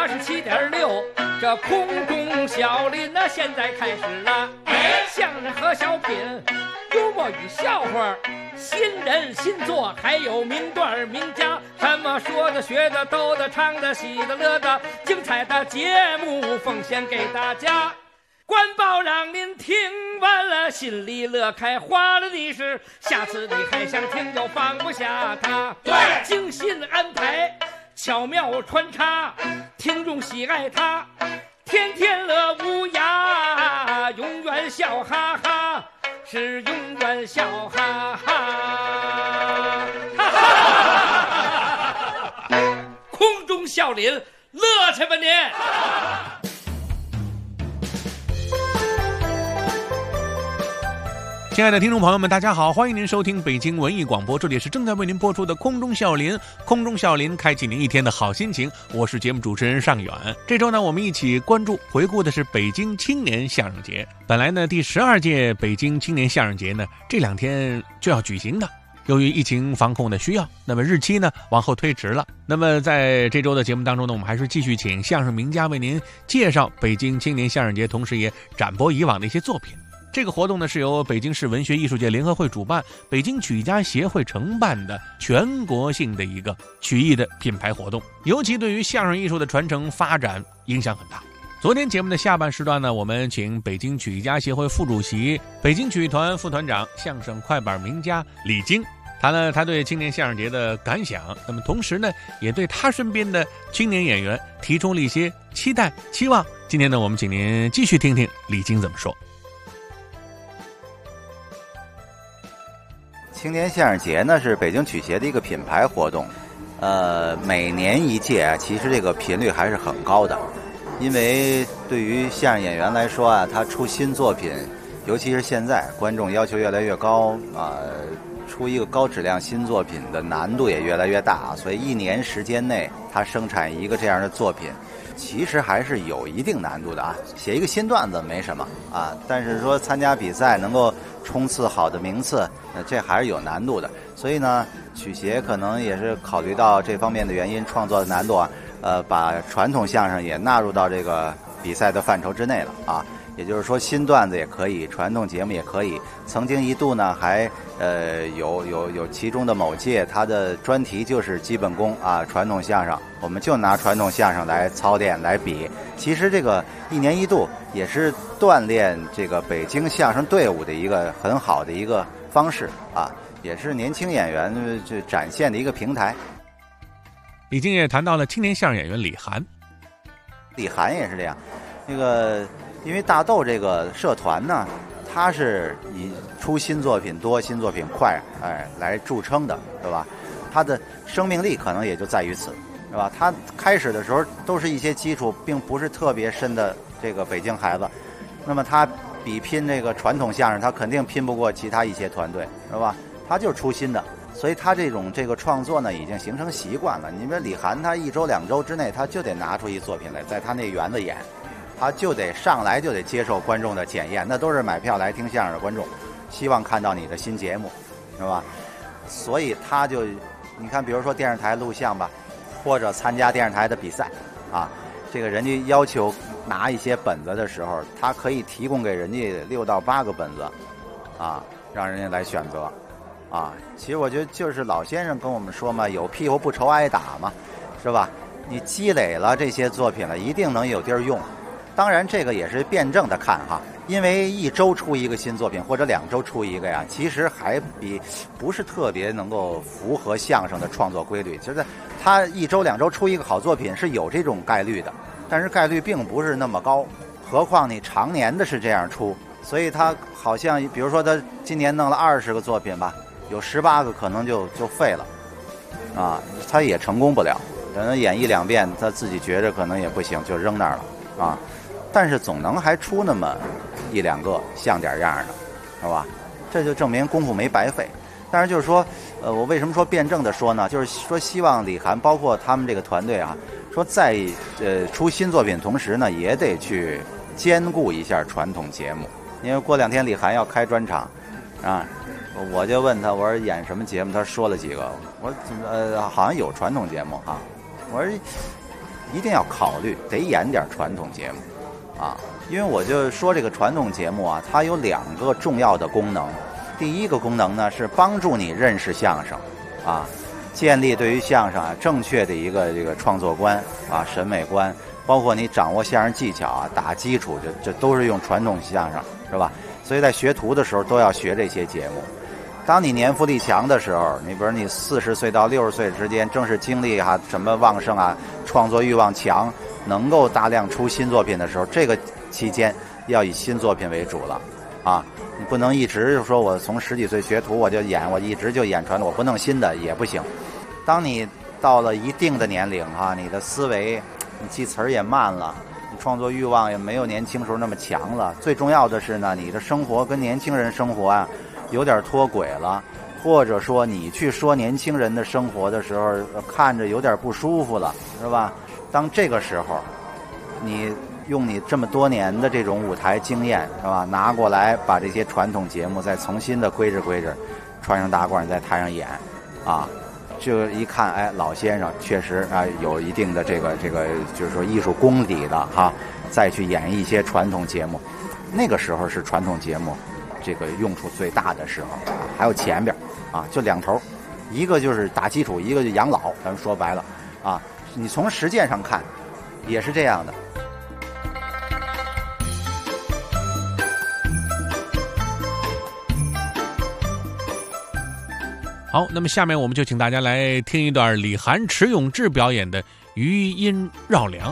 87.6，这空中笑林呢，现在开始了。相声和小品，幽默与笑话，新人新作，还有名段名家，什么说的、学的、逗的、唱的、喜的、乐的，精彩的节目奉献给大家。官报让您听完了心里乐开花了的是，下次你还想听就放不下它。对，精心安排，巧妙穿插，听众喜爱它，天天乐无涯，永远笑哈哈，是永远笑哈哈。空中笑林，乐去吧您！ 亲爱的听众朋友们，大家好，欢迎您收听北京文艺广播，这里是正在为您播出的空中笑林。空中笑林，开启您一天的好心情，我是节目主持人尚远。这周呢，我们一起关注回顾的是北京青年相声节。本来呢，第12届北京青年相声节呢，这2天就要举行的。由于疫情防控的需要，那么日期呢往后推迟了。那么在这周的节目当中呢，我们还是继续请相声名家为您介绍北京青年相声节，同时也展播以往的一些作品。这个活动呢是由北京市文学艺术界联合会主办，北京曲艺家协会承办的全国性的一个曲艺的品牌活动，尤其对于相声艺术的传承发展影响很大。昨天节目的下半时段呢，我们请北京曲艺家协会副主席、北京曲艺团副团长、相声快板名家李菁谈了他对青年相声节的感想，那么同时呢，也对他身边的青年演员提出了一些期待、期望。今天呢，我们请您继续听听李菁怎么说。 青年相声节呢是北京曲协的一个品牌活动，每年一届，其实这个频率还是很高的，因为对于相声演员来说啊，他出新作品，尤其是现在观众要求越来越高啊，出一个高质量新作品的难度也越来越大，所以1年时间内他生产一个这样的作品，其实还是有一定难度的啊。写一个新段子没什么啊，但是说参加比赛能够冲刺好的名次，这还是有难度的。所以呢，曲协可能也是考虑到这方面的原因，创作的难度啊，把传统相声也纳入到这个比赛的范畴之内了啊。也就是说，新段子也可以，传统节目也可以。曾经一度呢，还有其中的某届，它的专题就是基本功啊，传统相声，我们就拿传统相声来操练来比。其实这个1年1度也是锻炼这个北京相声队伍的一个很好的一个方式啊，也是年轻演员这展现的一个平台。 李菁也谈到了青年相声演员李涵， 李涵也是这样，那个。因为大豆这个社团呢，它是以出新作品多、新作品快，来著称的，对吧？它的生命力可能也就在于此，是吧？它开始的时候都是一些基础并不是特别深的这个北京孩子，那么他比拼这个传统相声，他肯定拼不过其他一些团队，是吧？他就是出新的，所以他这个创作呢，已经形成习惯了。你说李涵，他1周2周之内，他就得拿出一作品来，在他那园子演。他就得上来就得接受观众的检验，那都是买票来听相声的观众，希望看到你的新节目，是吧？所以他就，你看，比如说电视台录像吧，或者参加电视台的比赛啊，这个人家要求拿一些本子的时候，他可以提供给人家6到8个本子，啊，让人家来选择，啊，其实我觉得就是老先生跟我们说嘛，有屁股不愁挨打嘛，是吧？你积累了这些作品了，一定能有地儿用。当然这个也是辩证的看哈，因为1周出一个新作品或者2周出一个呀，其实还不是特别能够符合相声的创作规律。就是他1周2周出一个好作品是有这种概率的，但是概率并不是那么高，何况你常年的是这样出，所以他好像比如说他今年弄了20个作品吧，有18个可能就废了啊，他也成功不了，可能演1、2遍他自己觉着可能也不行，就扔那儿了啊。但是总能还出那么1、2个像点样的，是吧？这就证明功夫没白费。但是就是说，我为什么说辩证的说呢？就是说希望李涵包括他们这个团队啊，说在出新作品同时呢，也得去兼顾一下传统节目。因为过2天李涵要开专场啊，我就问他，我说演什么节目？他说了几个，我说好像有传统节目啊。我说一定要考虑得演点传统节目，啊，因为我就说这个传统节目啊，它有2个重要的功能。第一个功能呢是帮助你认识相声，啊，建立对于相声啊正确的一个这个创作观啊审美观，包括你掌握相声技巧啊打基础，这都是用传统相声，是吧？所以在学徒的时候都要学这些节目。当你年富力强的时候，你比如你40岁到60岁之间，正是精力啊什么旺盛啊，创作欲望强，能够大量出新作品的时候，这个期间要以新作品为主了，啊，你不能一直就说我从10几岁学徒我一直就演传统，我不弄新的也不行。当你到了一定的年龄哈，你的思维，你记词儿也慢了，你创作欲望也没有年轻时候那么强了。最重要的是呢，你的生活跟年轻人生活啊有点脱轨了，或者说你去说年轻人的生活的时候，看着有点不舒服了，是吧？当这个时候，你用你这么多年的这种舞台经验，是吧？拿过来把这些传统节目再重新的规制，穿上大褂你在台上演，啊，这一看，哎，老先生确实啊有一定的这个就是说艺术功底的哈，再去演一些传统节目，那个时候是传统节目这个用处最大的时候啊。还有前边啊，就2头，一个就是打基础，一个就养老，咱们说白了啊，你从实践上看也是这样的。 好，那么下面我们就请大家来听一段李涵、迟永志表演的余音绕梁。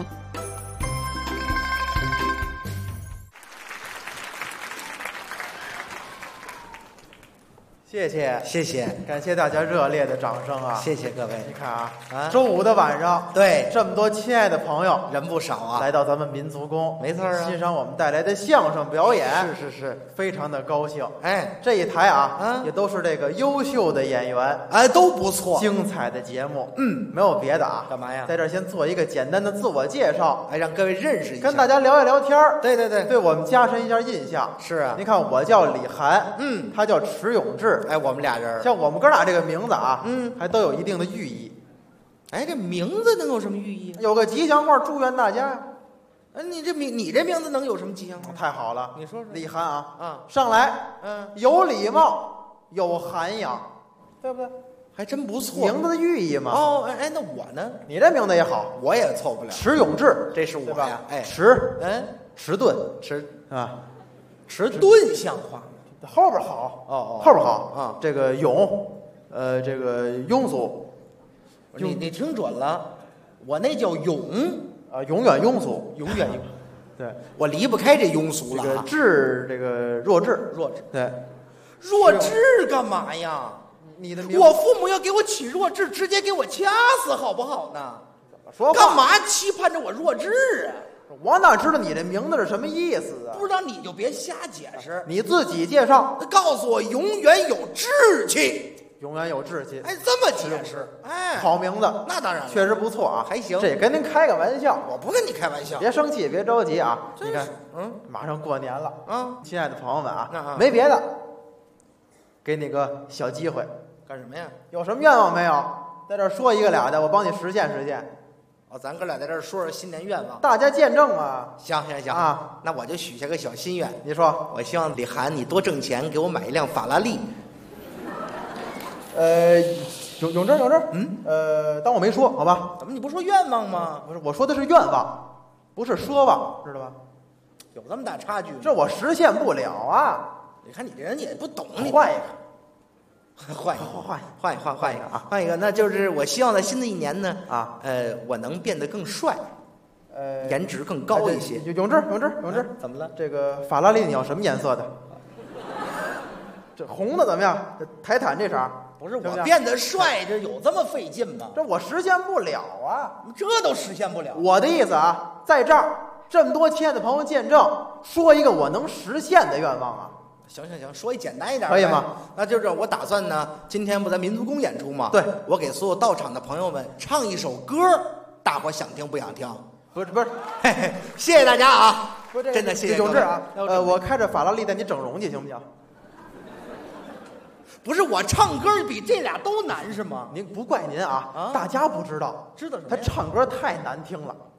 谢谢， 谢谢， 感谢大家热烈的掌声啊！ 谢谢各位。 你看啊，周五的晚上， 对， 这么多亲爱的朋友， 人不少啊， 来到咱们民族宫， 没错啊， 欣赏我们带来的相声表演， 是， 非常的高兴。 哎， 这一台啊，也都是这个优秀的演员， 哎，都不错， 精彩的节目。没有别的啊， 干嘛呀？ 在这儿先做一个简单的自我介绍， 哎，让各位认识一下， 跟大家聊一聊天儿。 对， 对我们加深一下印象。 是啊， 您看我叫李涵，他叫迟永志， 哎，我们俩人。 像我们哥俩这个名字啊，还都有一定的寓意。 哎，这名字能有什么寓意？ 有个吉祥话，祝愿大家。 你这名字能有什么吉祥话？ 太好了， 你说说。 李涵啊， 上来，有礼貌，有涵养，对不对？ 还真不错， 名字的寓意嘛。 哦，哎，那我呢？ 你这名字也好， 我也凑不了。 迟永志， 这是我呀。哎， 迟钝，迟钝像话。 后边好后边好啊！这个永，这个庸俗， 你听准了，我那叫永啊，永远庸俗， 永远庸。 对， 我离不开这庸俗了。 这个智，这个弱智，对， 弱智干嘛呀？ 你的名， 我父母要给我起弱智，直接给我掐死好不好呢？ 说干嘛期盼着我弱智啊？ 我哪知道你这名字是什么意思啊？ 不知道你就别瞎解释， 你自己介绍。 告诉我永远有志气， 永远有志气。 哎，这么解释，哎， 好名字， 那当然了， 确实不错啊， 还行。 这也跟您开个玩笑， 我不跟你开玩笑， 别生气，别着急啊。 你看，马上过年了啊， 亲爱的朋友们啊，没别的，给你个小机会， 干什么呀？ 有什么愿望没有？在这儿说一个俩的，我帮你实现实现。 哦，咱哥俩在这儿说说新年愿望， 大家见证嘛。 行啊，那我就许下个小心愿。 你说， 我希望李涵你多挣钱，给我买一辆法拉利。 永志，当我没说，好吧？ 怎么你不说愿望吗？ 不是，我说的是愿望，不是奢望，知道吧？ 有这么大差距？ 这我实现不了啊！ 你看你这人也不懂，你换一个。 换一个，那就是我希望在新的一年呢，我能变得更帅，颜值更高一些。 永志， 怎么了？ 这个法拉利你要什么颜色的？这红的怎么样？泰坦这色不是我变得帅，这有这么费劲吗？ 这我实现不了啊！ 这都实现不了。 我的意思啊，在这儿这么多亲爱的朋友见证，说一个我能实现的愿望啊！ 行，说一简单一点可以吗？ 那就是我打算呢，今天不在民族宫演出吗？ 对， 我给所有到场的朋友们唱一首歌，大伙想听不想听？ 不是， 嘿嘿，谢谢大家啊！真的谢谢永志啊！我开着法拉利带你整容去，行不行？ 不是我唱歌比这俩都难是吗？ 您不怪您啊，大家不知道， 知道什么？ 他唱歌太难听了。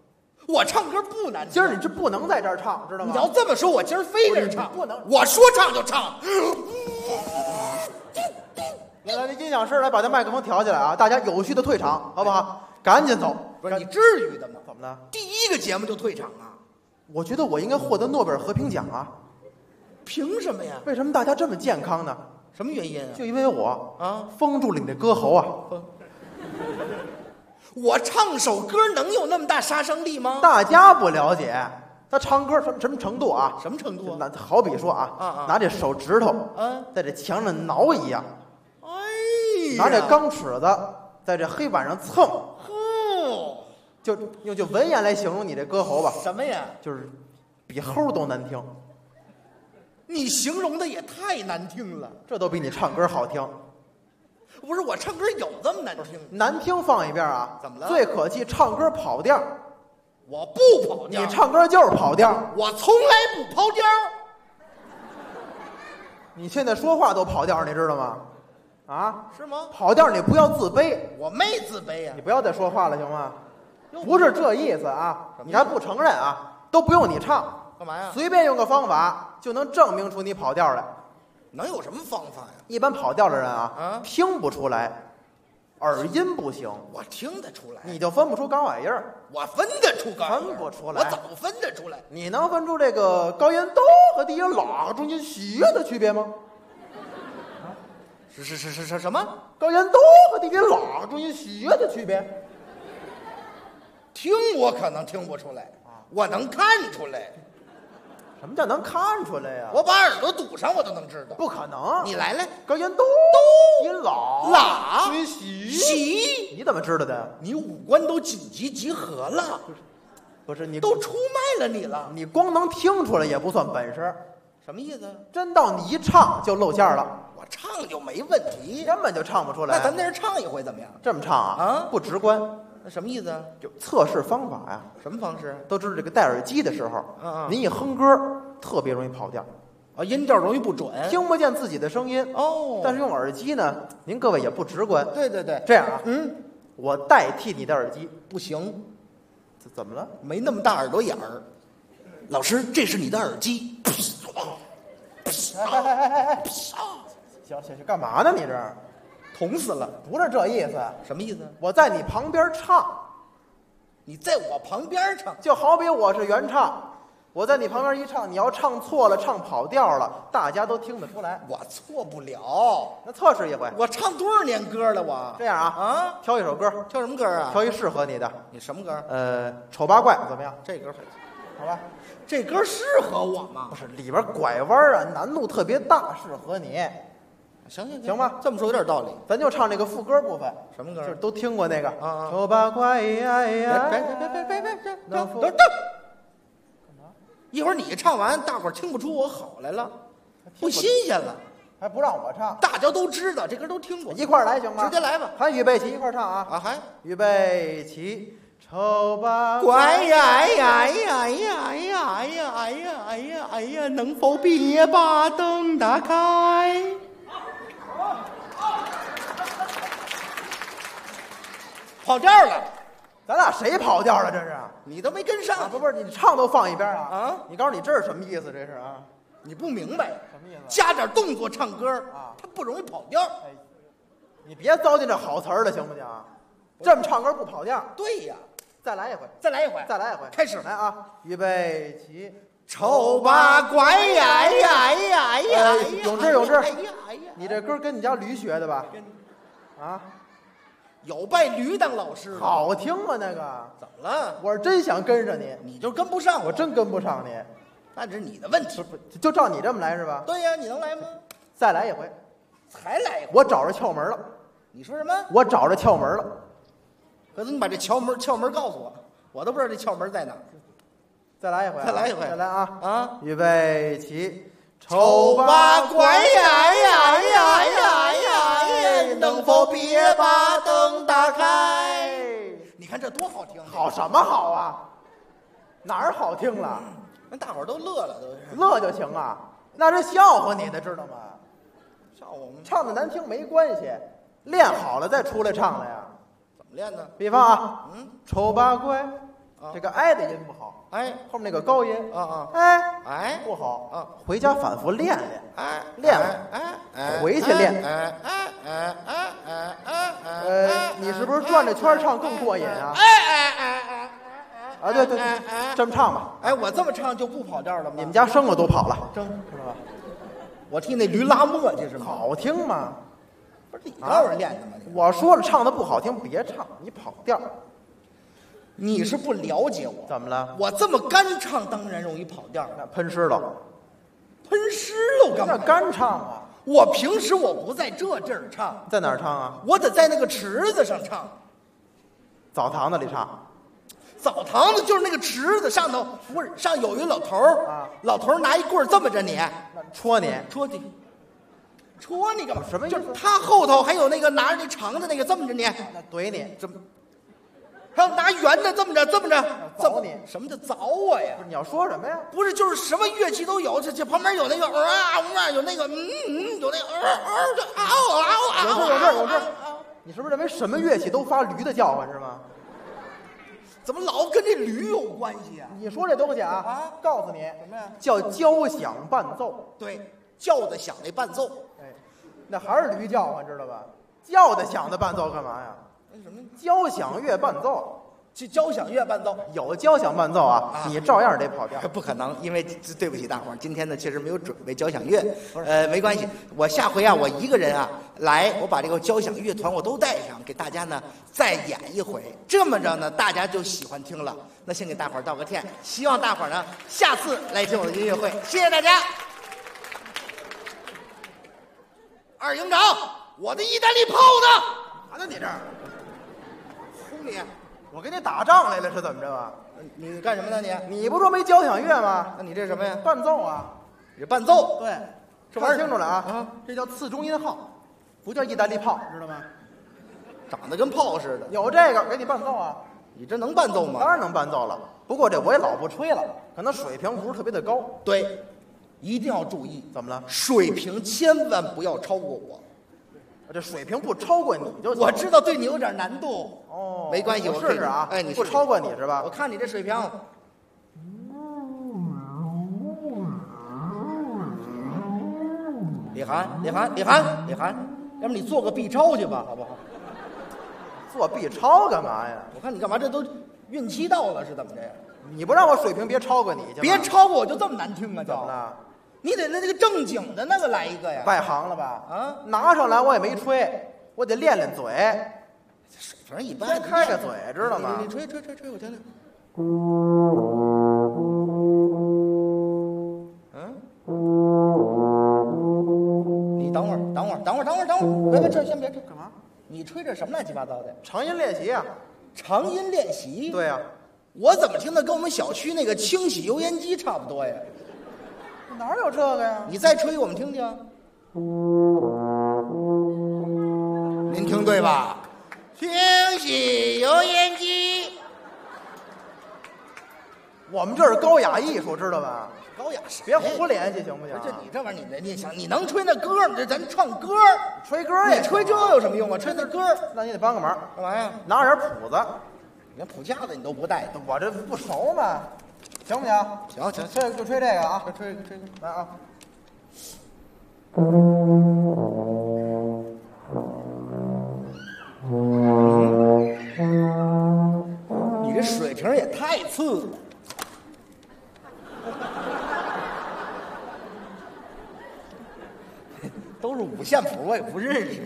我唱歌不难听。 今儿你这不能在这儿唱，知道吗？ 你要这么说，我今儿非这儿唱， 不能。 我说唱就唱。 来，这音响师来把这麦克风调起来啊！大家有序的退场，好不好？赶紧走。 不是你至于的吗？ 怎么了？ 第一个节目就退场啊？ 我觉得我应该获得诺贝尔和平奖啊！ 凭什么呀？ 为什么大家这么健康呢？ 什么原因啊？ 就因为我啊封住了你的歌喉啊！ 我唱首歌能有那么大杀伤力吗？ 大家不了解，他唱歌什么程度啊？ 什么程度啊？ 那好比说啊，拿这手指头在这墙上挠一样，拿这钢尺子在这黑板上蹭，就用文言来形容你这歌喉吧。 什么呀？ 就是比齁都难听。 你形容的也太难听了， 这都比你唱歌好听。 不是我唱歌有这么难听？ 难听放一边啊！ 怎么了？ 最可气，唱歌跑调。 我不跑调， 你唱歌就是跑调。 我从来不跑调。 你现在说话都跑调，你知道吗？啊？ 是吗？ 跑调你不要自卑。 我没自卑呀。 你不要再说话了，行吗？不是这意思啊！你还不承认啊？都不用你唱， 干嘛呀？ 随便用个方法就能证明出你跑调来。 能有什么方法呀？ 一般跑调的人啊，听不出来，耳音不行。 我听得出来， 你就分不出高矮音儿。 我分得出高矮音， 分不出来。 我早分得出来。 你能分出这个高音哆和低音啦、中音西的区别吗？ 是什么？ 高音哆和低音啦、中音西的区别？ 听我可能听不出来，我能看出来。 什么叫能看出来呀？ 我把耳朵堵上，我都能知道。 不可能！ 你来， 高音哆，低音啦，中音西，你怎么知道的？ 你五官都紧急集合了， 不是你都出卖了你了。 你光能听出来也不算本事。 什么意思？ 真到你一唱就露馅了。 我唱就没问题， 根本就唱不出来。 那咱在这唱一回怎么样？ 这么唱啊？不直观。 那什么意思啊？ 就测试方法呀。 什么方式？ 都知道这个戴耳机的时候，您一哼歌特别容易跑调， 音调容易不准， 听不见自己的声音。但是用耳机呢，您各位也不直观。 对， 这样啊，我代替你的耳机， 不行。 怎么了？ 没那么大耳朵眼儿。老师，这是你的耳机。 行，干嘛呢？你这捅死了？ 不是这意思。 什么意思？ 我在你旁边唱， 你在我旁边唱， 就好比我是原唱，我在你旁边一唱，你要唱错了，唱跑调了，大家都听得出来。 我错不了， 那测试一回。 我唱多少年歌了？我这样啊，挑一首歌， 挑什么歌啊？ 挑一适合你的。 你什么歌？ 丑八怪怎么样？ 这歌好吧？ 这歌适合我吗？ 不是，里边拐弯啊，难度特别大，适合你。行吧， 这么说有点道理。 咱就唱这个副歌部分。 什么歌？ 就是都听过那个。 丑八怪呀呀！ 别！一会儿你唱完，大伙儿听不出我好来了，不新鲜了， 还不让我唱。 大家都知道这歌都听过， 一块儿来行吗？ 直接来吧。 还预备起，一块儿唱啊！ 还预备起。丑八怪呀呀呀呀呀呀呀呀！能否别把灯打开？跑调了， 咱俩谁跑调了？这是你都没跟上。 不是，你唱都放一边啊！你告诉你这是什么意思？这是啊， 你不明白什么意思？ 加点动作唱歌啊，它不容易跑调。 你别糟践这好词儿了，行不行？这么唱歌不跑调？ 对呀， 再来一回， 再来一回， 再来一回， 开始来啊！预备起。 丑八怪呀呀呀呀！ 永志，你这歌跟你家驴学的吧？啊？ 有拜驴当老师， 好听啊！那个怎么了？ 我是真想跟着你， 你就跟不上我真跟不上你， 那是你的问题。 就照你这么来是吧？ 对呀，你能来吗？ 再来一回， 才来一回。 我找着窍门了。 你说什么？ 我找着窍门了。 可是你把这窍门告诉我，我都不知道这窍门在哪。 再来一回， 再来一回， 再来啊！ 啊！ 预备起。 丑八怪呀呀呀呀呀！能否别把灯打开？你看这多好听！ 好什么好啊？哪儿好听了？ 那大伙儿都乐了，都是乐就行啊。那是笑话你的，知道吗？ 笑话我们唱的难听没关系，练好了再出来唱来呀。 怎么练呢？ 比方啊，丑八怪， 这个哎的音不好， 哎， 后面那个高音哎不好啊， 回家反复练练，练回去练，你是不是转着圈唱更过瘾啊？啊，对，这么唱吧。 哎，我这么唱就不跑调了吗？ 你们家生了都跑了， 知道吧？我替那驴拉磨去是吗？ 好听吗？ 不是你告诉人练的吗？ 我说了，唱的不好听别唱，你跑调。 你是不了解我。 怎么了？ 我这么干唱，当然容易跑调。 那喷湿了， 喷湿了干嘛？ 那干唱啊！ 我平时我不在这地儿唱， 在哪儿唱啊？ 我得在那个池子上唱。 澡堂子里唱。 澡堂子就是那个池子上头，不是上有一老头儿啊， 老头儿拿一棍儿这么着你， 戳你干嘛？ 什么意思？ 他后头还有那个拿着那长的那个这么着你， 那怼你， 怎么？还有拿圆的这么着， 凿你？ 什么叫凿我呀？ 不是你要说什么呀？ 不是，就是什么乐器都有，这旁边有那个有那个有那个有这，你是不是认为什么乐器都发驴的叫唤是吗？ 怎么老跟这驴有关系啊？ 你说这东西啊，告诉你什么呀？ 叫交响伴奏。 对，叫的响那伴奏。 哎，那还是驴叫唤，知道吧？叫的响的伴奏干嘛呀？ 什么交响乐伴奏？ 交响乐伴奏有交响伴奏啊，你照样得跑调。 不可能，因为对不起大伙儿，今天呢确实没有准备交响乐。没关系，我下回啊，我一个人啊来，我把这个交响乐团我都带上，给大家呢再演一回。这么着呢，大家就喜欢听了。那先给大伙儿道个歉，希望大伙儿呢下次来听我的音乐会。谢谢大家。二营长，我的意大利炮呢？ 啥呢你这儿？ 轰你！ 我跟你打仗来了是怎么着啊？ 你干什么呢你不说没交响乐吗？ 那你这是什么呀？ 伴奏啊！ 你伴奏？ 对， 这玩意儿看清楚了啊！这叫次中音号，不叫意大利炮，知道吗？ 长得跟炮似的。 有这个给你伴奏啊！ 你这能伴奏吗？ 当然能伴奏了，不过这我也老不吹了，可能水平不是特别的高。 对，一定要注意。 怎么了？ 水平千万不要超过我。 这水平不超过你就行。 我知道对你有点难度。 哦， 没关系， 我试试啊。 哎，你不超过你是吧？ 我看你这水平。李涵，要不你做个 B 超去吧，好不好？ 做 B 超干嘛呀？ 我看你干嘛？这都孕期到了是怎么着呀？ 你不让我水平别超过你去？ 别超过我就这么难听啊？ 怎么了？ 你得那个正经的那个来一个呀！ 外行了吧？ 啊， 拿上来我也没吹，我得练练嘴。 水平一般， 先开着嘴，知道吗？ 你吹，我听听。你等会儿，别吹，先别吹。 干嘛？ 你吹这什么乱七八糟的？ 长音练习啊！ 长音练习？ 对呀。 我怎么听的跟我们小区那个清洗油烟机差不多呀？ 哪有这个呀？ 你再吹我们听听。您听对吧？清洗油烟机。 我们这是高雅艺术，知道吧？ 高雅啥？ 别胡联系行不行？ 这你这玩意儿，你想你能吹那歌吗？这咱唱歌， 吹歌也你吹这有什么用啊？吹那歌， 那你得帮个忙。 干嘛呀？ 拿点谱子。 连谱架子你都不带， 我这不熟嘛，行不行？ 行， 这就吹这个啊，吹来啊！ 你这水平也太次了。都是五线谱，我也不认识。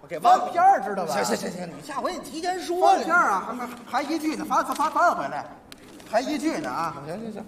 我给忘了。 翻篇儿知道吧？ 行，你下回你提前说。 翻篇儿啊，还一句呢，翻回来，还一句呢啊。 行。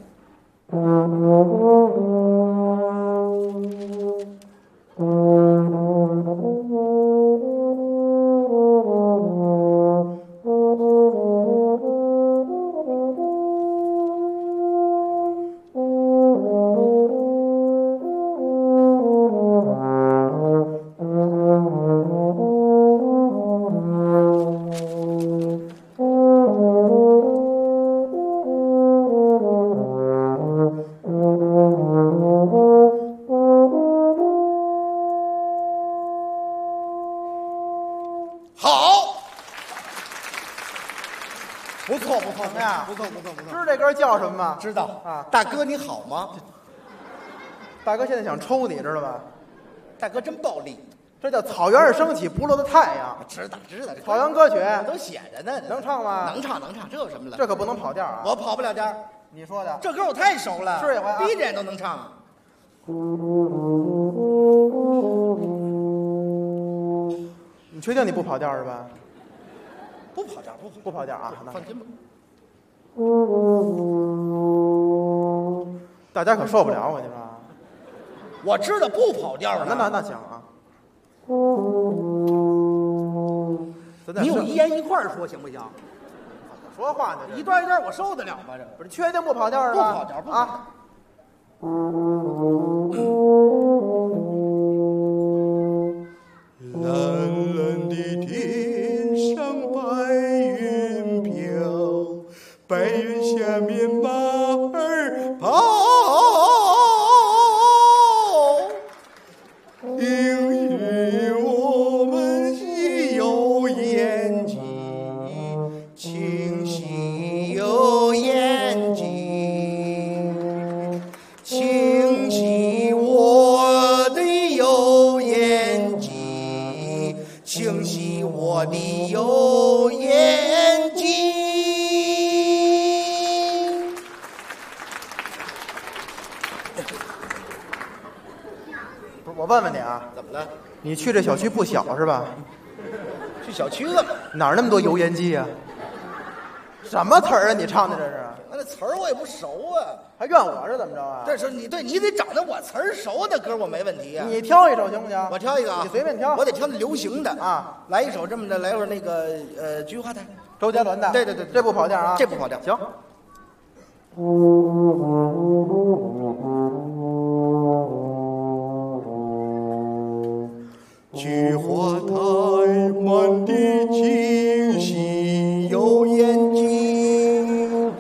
不错， 怎么样？ 不错。 知道这歌叫什么吗？ 知道啊。 大哥你好吗？ 大哥现在想抽你，知道吧？ 大哥真暴力。 这叫草原上升起不落的太阳。 知道。 草原歌曲都写着呢。 能唱吗？ 能唱，这有什么了？ 这可不能跑调啊！ 我跑不了调。 你说的。 这歌我太熟了， 是一回啊， 闭着眼都能唱啊。 你确定你不跑调是吧？ 不跑调啊！ 放心吧。 大家可受不了我，你说。 我知道不跑调呢。 那行啊。 你有一言一块说行不行？ 说话呢， 一段一段我受得了吗？这不是确定不跑调是吧？ 不跑调啊。 蓝蓝的天上白云飘，白云下面马儿跑。因为我们细有眼睛， 清晰有眼睛，清晰我的有眼睛，清晰我的有眼睛。 不是，我问问你啊， 怎么了？ 你去这小区不小是吧？ 去小区干嘛？ 哪儿那么多油烟机啊？什么词儿啊？你唱的这是？ 那词儿我也不熟啊。 还怨我是怎么着啊？ 这是你得找那我词儿熟的歌，我没问题啊。 你挑一首行不行？ 我挑一个啊， 你随便挑。 我得挑那流行的啊。 来一首这么的，来会儿那个菊花台， 周杰伦的。 对， 这不跑调啊？ 这不跑调。 行。 菊花台满地清晰有眼睛。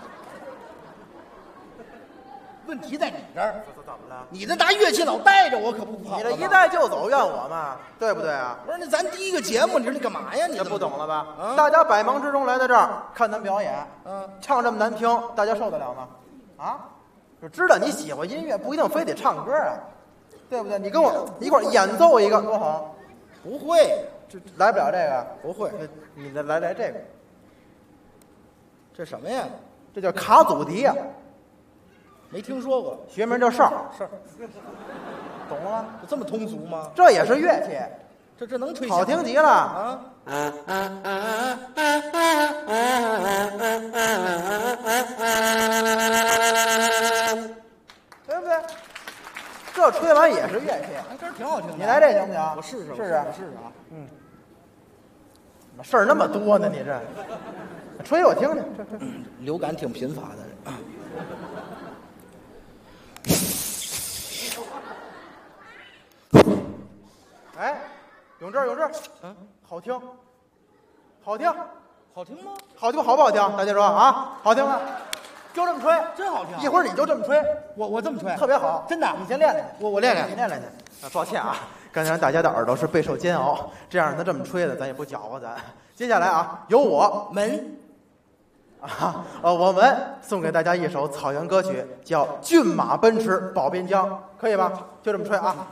问题在你这儿， 怎么了？ 你这拿乐器老带着我，可不跑。 你这一带就走，怨我嘛？对不对啊？ 不是，那咱第一个节目，你说你干嘛呀？你这不懂了吧？ 啊大家百忙之中来到这儿看咱表演， 嗯， 唱这么难听，大家受得了吗？啊，就知道你喜欢音乐，不一定非得唱歌啊，对不对？你跟我一块儿演奏一个多好。 不会， 这来不了这个， 不会， 你来这个， 这什么呀？ 这叫卡祖笛呀， 没听说过， 学名叫哨， 懂了吗？这么通俗吗？ 这也是乐器， 这能吹？ 好听极了啊！ 对不对？这吹完也是乐器， 这挺好听的。 你来这行不行？ 我试试， 试试啊！ 嗯，怎么事儿那么多呢？你这吹我听听，这流感挺频发的。 哎，永志， 嗯， 好听，好听， 好听吗？ 好听好不好听？大家说啊，好听吗？就这么吹， 真好听。 一会儿你就这么吹， 我这么吹， 特别好， 真的。 你先练练， 我练练， 你练练去。抱歉啊，刚才让大家的耳朵是备受煎熬，这样让他这么吹的，咱也不搅和咱。接下来啊，由我门我们送给大家一首草原歌曲，叫《骏马奔驰保边疆》，可以吧？就这么吹啊。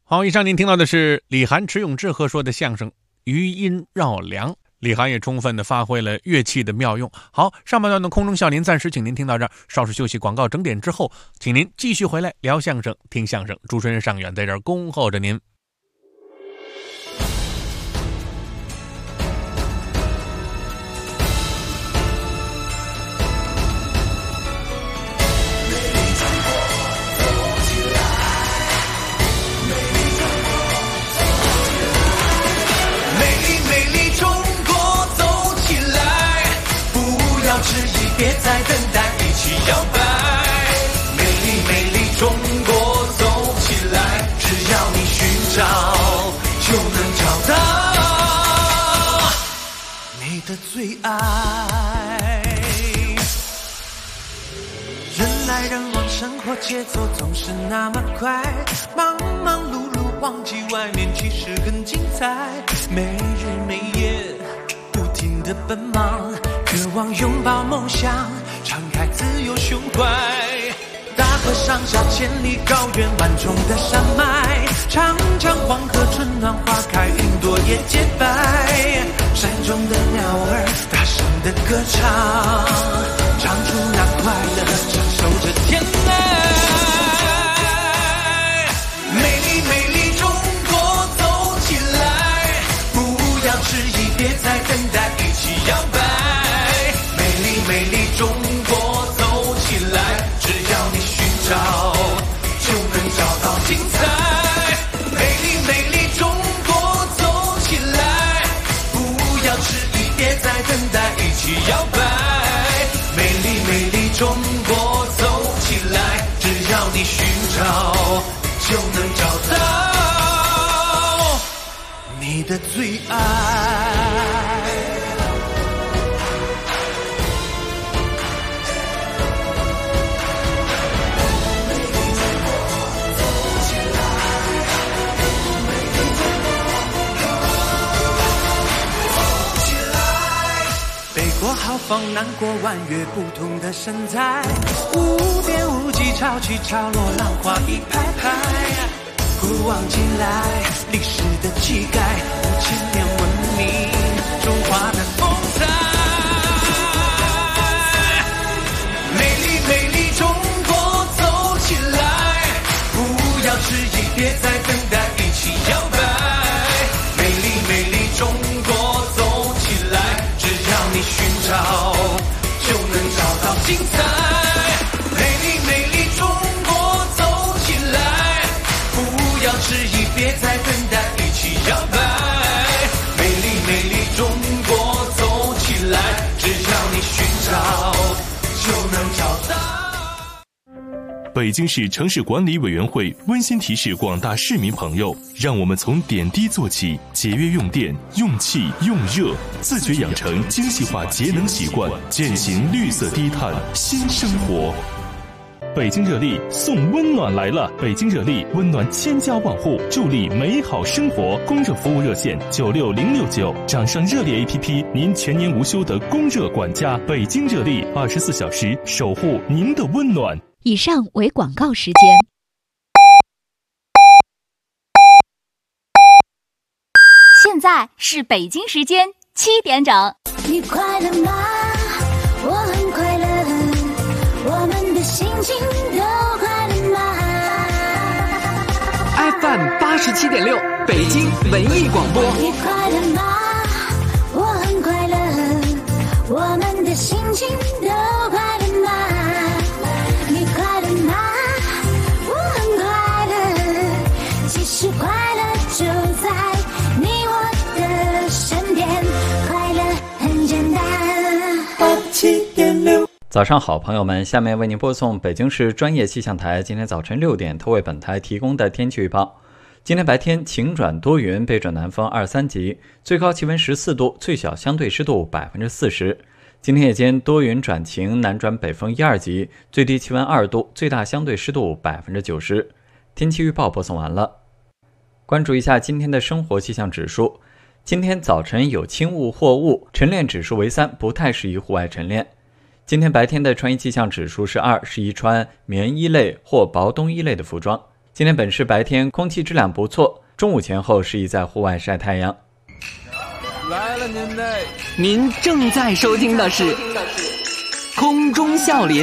好，以上您听到的是李涵、迟永志合说的相声《余音绕梁》。李涵也充分地发挥了乐器的妙用。好，上半段的空中笑林暂时请您听到这儿，稍事休息，广告整点之后，请您继续回来聊相声、听相声。主持人尚远在这儿恭候着您。 别再等待，一起摇摆。美丽美丽中国，走起来！只要你寻找，就能找到你的最爱。人来人往，生活节奏总是那么快，忙忙碌碌，忘记外面其实很精彩。没日没夜，不停地奔忙。渴望拥抱梦想，敞开自由胸怀。大河上下千里高原，万重的山脉，长江黄河春暖花开，云朵也洁白。山中的鸟儿大声的歌唱，唱出那快乐，享受着天籁。美丽美丽中国，走起来！不要迟疑，别再等待，一起摇摆。美丽中国，走起来！只要你寻找，就能找到精彩。美丽美丽中国，走起来！不要迟疑，别再等待，一起摇摆。美丽美丽中国，走起来！只要你寻找，就能找到你的最爱。过豪放，难过弯月，不同的身材，无边无际，潮起潮落，浪花一排排。古往今来，历史的气概，5000年文明，中华的风采。美丽美丽中国，走起来！不要迟疑，别再等待，一起摇摆。美丽美丽中国，走起来！你寻找，就能找到精彩。美丽美丽中国，走起来！不要迟疑，别再等待，一起摇摆。美丽美丽中国，走起来！只要你寻找，就能找到。 北京市城市管理委员会温馨提示广大市民朋友，让我们从点滴做起，节约用电、用气、用热，自觉养成精细化节能习惯，践行绿色低碳新生活。北京热力送温暖来了！北京热力温暖千家万户，助力美好生活。供热服务热线96069，掌上热力 APP， 您全年无休的供热管家。北京热力24小时守护您的温暖。 以上为广告时间。 现在是北京时间7点整。 你快乐吗？我很快乐，我们的心情都快乐吗 ？FM 87.6，北京文艺广播。 你快乐吗？我很快乐，我们的心情都快乐吗？你快乐吗？我很快乐，其实快乐就在你我的身边，快乐很简单。87.6。 早上好，朋友们，下面为您播送北京市专业气象台今天早晨6点特为本台提供的天气预报。今天白天晴转多云，北转南风2、3级，最高气温14度，最小相对湿度40%。今天夜间多云转晴，南转北风1、2级，最低气温2度，最大相对湿度90%。天气预报播送完了。关注一下今天的生活气象指数。今天早晨有轻雾或雾，晨练指数为3，不太适宜户外晨练。今天白天的穿衣气象指数是2，适宜穿棉衣类或薄冬衣类的服装。 今天本市白天空气质量不错，中午前后适宜在户外晒太阳。 来了您正在收听的是空中笑林。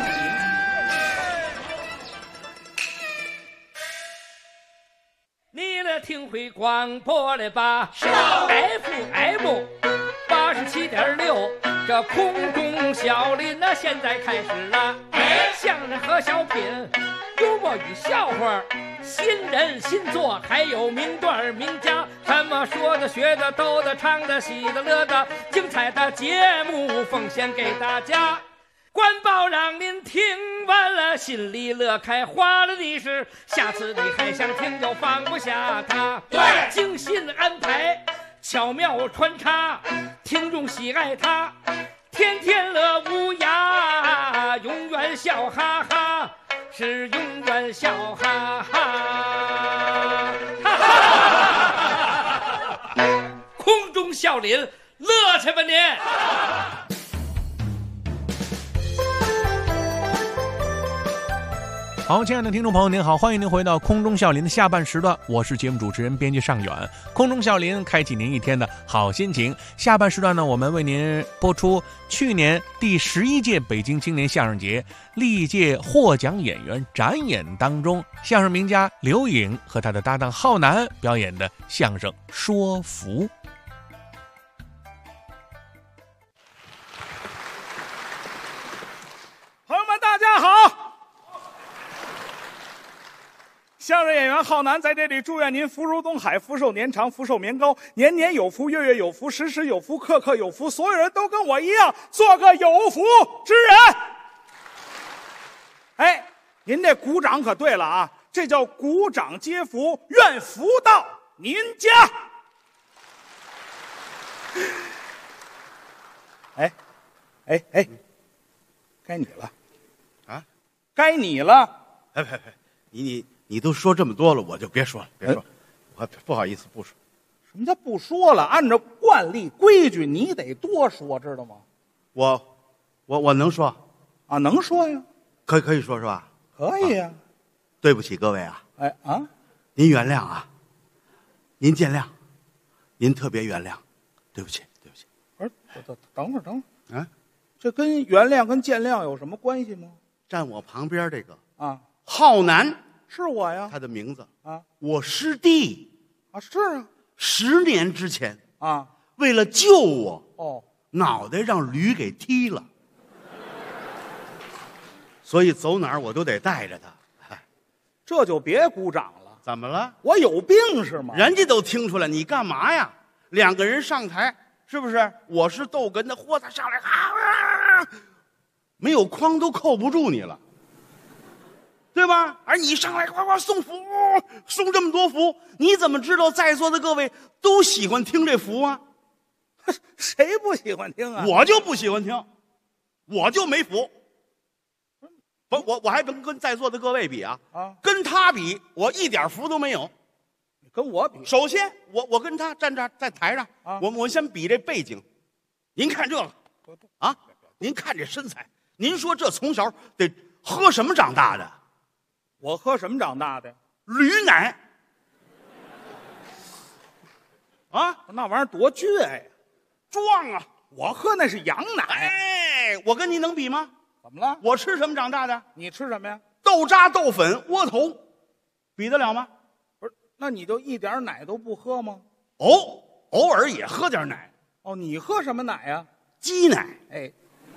你了听会广播了吧？FM 87.6，这空中笑林现在开始了。相声和小品，幽默与笑话，新人新作，还有名段名家，什么说的学的逗的唱的喜的乐的，精彩的节目奉献给大家。官报让您听完了心里乐开花了的是，下次你还想听就放不下它。对，精心安排，巧妙穿插，听众喜爱它，天天乐无涯，永远笑哈哈，是永远笑哈哈。空中笑林，乐去吧您！ 好，亲爱的听众朋友您好，欢迎您回到空中笑林的下半时段，我是节目主持人编辑尚远。空中笑林开启您一天的好心情。下半时段呢，我们为您播出去年第11届北京青年相声节历届获奖演员展演当中，相声名家刘颖和他的搭档浩南表演的相声说福。 朋友们大家好，相声演员浩南在这里祝愿您福如东海，福寿年长，福寿绵高，年年有福，月月有福，时时有福，刻刻有福，所有人都跟我一样做个有福之人。哎，您这鼓掌可对了啊，这叫鼓掌接福，愿福到您家。哎，该你了啊， 该你了。 你都说这么多了，我就别说了，别说了，我不好意思不说。 什么叫不说了？按照惯例规矩，你得多说，知道吗？ 我能说啊，能说呀， 可以说是吧？ 可以呀。 对不起各位啊， 您原谅啊，您见谅，您特别原谅，对不起。 不是，等会儿啊，这跟原谅跟见谅有什么关系吗？ 站我旁边这个啊， 浩南是我呀， 他的名字啊， 我师弟啊，是啊 ，10年之前啊， 为了救我， 脑袋让驴给踢了，所以走哪儿我都得带着他。 这就别鼓掌了。 怎么了？ 我有病是吗？ 人家都听出来，你干嘛呀？两个人上台，是不是？我是逗哏的，嚯，他上来，没有框都扣不住你了，对吧？而你上来呱呱送福，送这么多福，你怎么知道在座的各位都喜欢听这福啊？ 谁不喜欢听啊？ 我就不喜欢听，我就没福。我还能跟在座的各位比啊？跟他比，我一点福都没有。 你跟我比， 首先我跟他站这在台上，我先比这背景。您看这个啊，您看这身材，您说这从小得喝什么长大的？ 我喝什么长大的？ 驴奶啊， 那玩意儿多倔呀， 壮啊！ 我喝那是羊奶。 哎，我跟你能比吗？ 怎么了？ 我吃什么长大的？ 你吃什么呀？ 豆渣、豆粉、窝头，比得了吗？ 不是，那你就一点奶都不喝吗？ 偶尔也喝点奶。 你喝什么奶呀？ 鸡奶。 哎，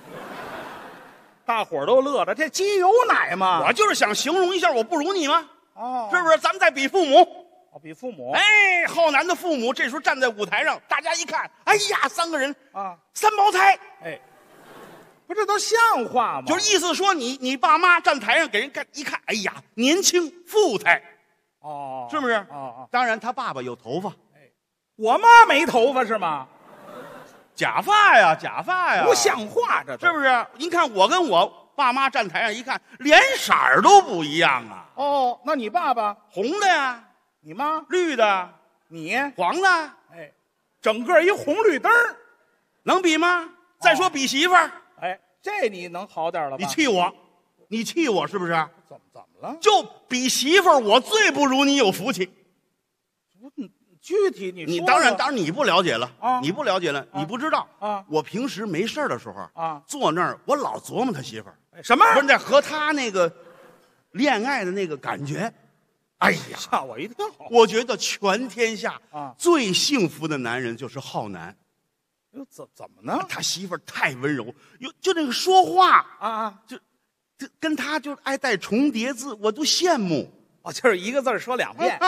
大伙儿都乐了，这鸡有奶吗？ 我就是想形容一下，我不如你吗？是不是？咱们再比父母。 比父母。 哎，浩南的父母这时候站在舞台上，大家一看，哎呀，3个人啊，3胞胎。 哎。不，这都像话吗？ 就是意思说你爸妈站台上给人看一看，哎呀，年轻富态，是不是？当然他爸爸有头发， 我妈没头发是吗？ 假发呀， 不像话，这是不是？您看我跟我爸妈站台上一看，脸色儿都不一样啊。 那你爸爸红的呀， 你妈绿的， 你黄的， 哎，整个一红绿灯， 能比吗？再说比媳妇儿。 哎，这你能好点了吧？ 你气我， 你气我是不是？ 怎么了？ 就比媳妇儿，我最不如你有福气。 具体你说你当然你不了解了啊， 你不了解了，你不知道啊。 我平时没事的时候啊， 坐那儿我老琢磨他媳妇儿什么？ 不是和他那个恋爱的那个感觉。哎呀， 吓我一跳！ 我觉得全天下啊最幸福的男人就是浩南。 怎么呢？ 他媳妇儿太温柔，就那个说话啊， 就跟他就爱带重叠字，我都羡慕。 哦，就是一个字说2遍。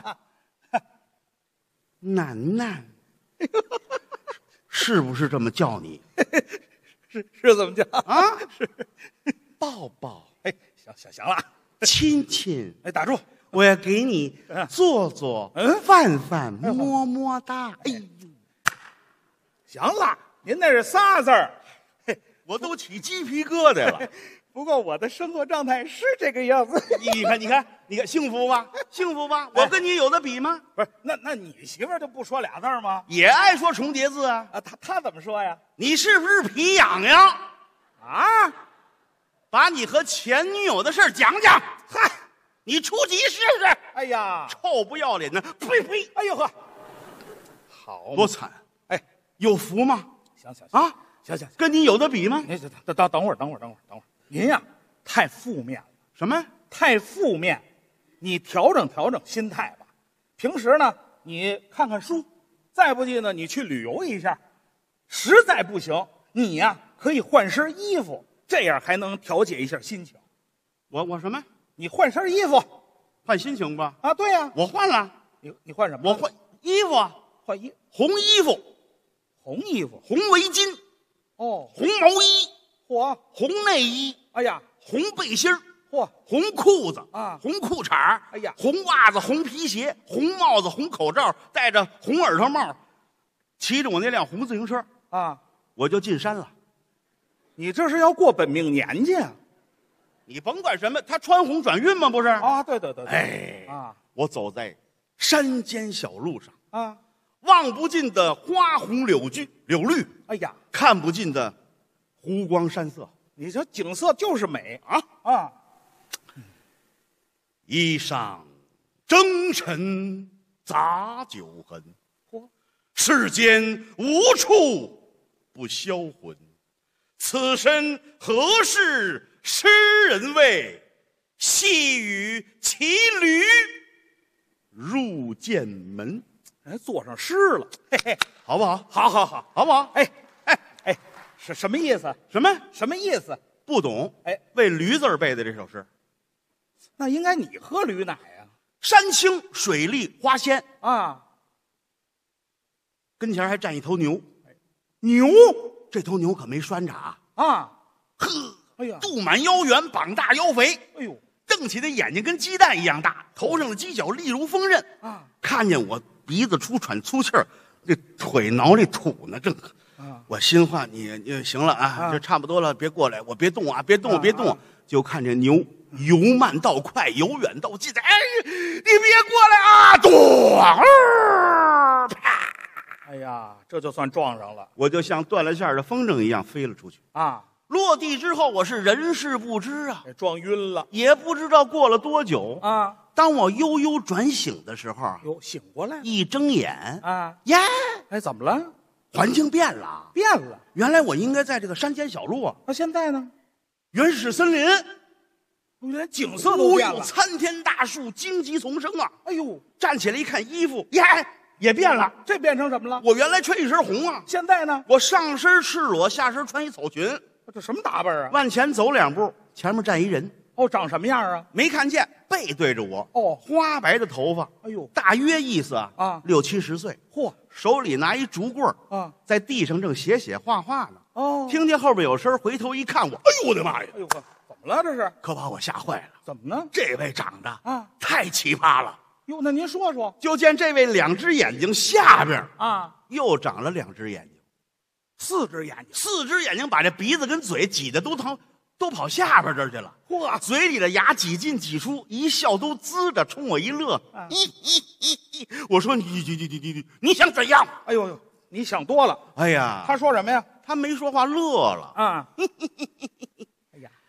楠楠，是不是这么叫你？ 是这么叫啊？ 是抱抱。 哎，行了， 亲亲。 哎，打住！ 我要给你做饭饭，么么哒。哎呦， 行了，您那是仨字儿， 我都起鸡皮疙瘩了。 不过我的生活状态是这个样子。 你看，幸福吧？幸福吧？我跟你有的比吗？ 不是，那你媳妇儿就不说俩字儿吗？ 也爱说重叠字啊。 啊，她怎么说呀？ 你是不是皮痒痒啊？ 把你和前女友的事儿讲讲。 嗨， 你出题试试。 哎呀， 臭不要脸的！呸呸！ 哎呦呵，好多惨！ 哎， 有福吗？ 行啊， 行， 跟你有的比吗？ 你等会儿，您呀太负面了。 什么？ 太负面，你调整心态吧。平时呢，你看看书，再不济呢，你去旅游一下。实在不行，你呀可以换身衣服，这样还能调节一下心情。 我什么？ 你换身衣服， 换心情吧？ 啊，对呀， 我换了。 你换什么？ 我换衣服啊， 换衣红衣服， 红衣服， 红围巾， 哦， 红毛衣， 嚯， 红内衣， 哎呀， 红背心儿， 嚯， 红裤子啊， 红裤衩儿， 哎呀， 红袜子，红皮鞋，红帽子，红口罩，戴着红耳朵帽，骑着我那辆红自行车啊， 我就进山了。 你这是要过本命年去啊？ 你甭管什么，他穿红转运吗？不是啊，对， 哎啊， 我走在山间小路上啊， 望不尽的花红柳绿， 哎呀， 看不尽的湖光山色。 你这景色就是美啊！衣裳征尘杂酒痕，世间无处不销魂。此身何事诗人味？细雨骑驴入剑门。 哎，做上诗了，嘿嘿， 好不好？ 好， 好不好？ 哎，是什么意思？ 什么意思？ 不懂。 哎， 为驴字背的这首诗。 那应该你喝驴奶呀。 山清水丽花鲜啊， 跟前还站一头牛。 牛， 这头牛可没拴着啊！呵， 哎呀， 肚满腰圆，膀大腰肥。 哎呦， 瞪起的眼睛跟鸡蛋一样大，头上的犄角利如锋刃啊！ 看见我鼻子出喘粗气儿，这腿挠这土呢，正。我心话你行了啊，这差不多了，别过来，我别动啊，别动，别动。就看这牛由慢到快，由远到近，哎，你别过来啊！啪！ 哎呀，这就算撞上了。 我就像断了线的风筝一样飞了出去啊！ 落地之后，我是人事不知啊， 撞晕了， 也不知道过了多久啊。 当我悠悠转醒的时候， 哟，醒过来， 一睁眼啊， 耶！ 哎，怎么了？ 环境变了，原来我应该在这个山间小路啊， 那现在呢？ 原始森林， 连景色都变了， 参天大树，荆棘丛生啊！ 哎呦， 站起来一看，衣服耶也变了， 这变成什么了？ 我原来穿一身红啊， 现在呢？ 我上身赤裸，下身穿一草裙， 这什么打扮啊？ 往前走2步，前面站一人。 哦，长什么样啊？ 没看见，背对着我。 哦， 花白的头发， 哎呦， 大约意思啊，60、70岁。 嚯， 手里拿一竹棍啊， 在地上正写画呢。 哦， 听见后边有声，回头一看我，哎呦我的妈呀！ 哎呦呵，怎么了这是？ 可把我吓坏了。 怎么呢？ 这位长得啊太奇葩了。 哟，那您说说。 就见这位2只眼睛下边啊又长了2只眼睛 ，4只眼睛 ，4只眼睛把这鼻子跟嘴挤得都跑下边这儿去了。 嚯， 嘴里的牙挤进挤出，一笑都滋着，冲我一乐。我说你想怎样？ 哎呦，你想多了。 哎呀， 他说什么呀？ 他没说话，乐了啊。哎呀， 超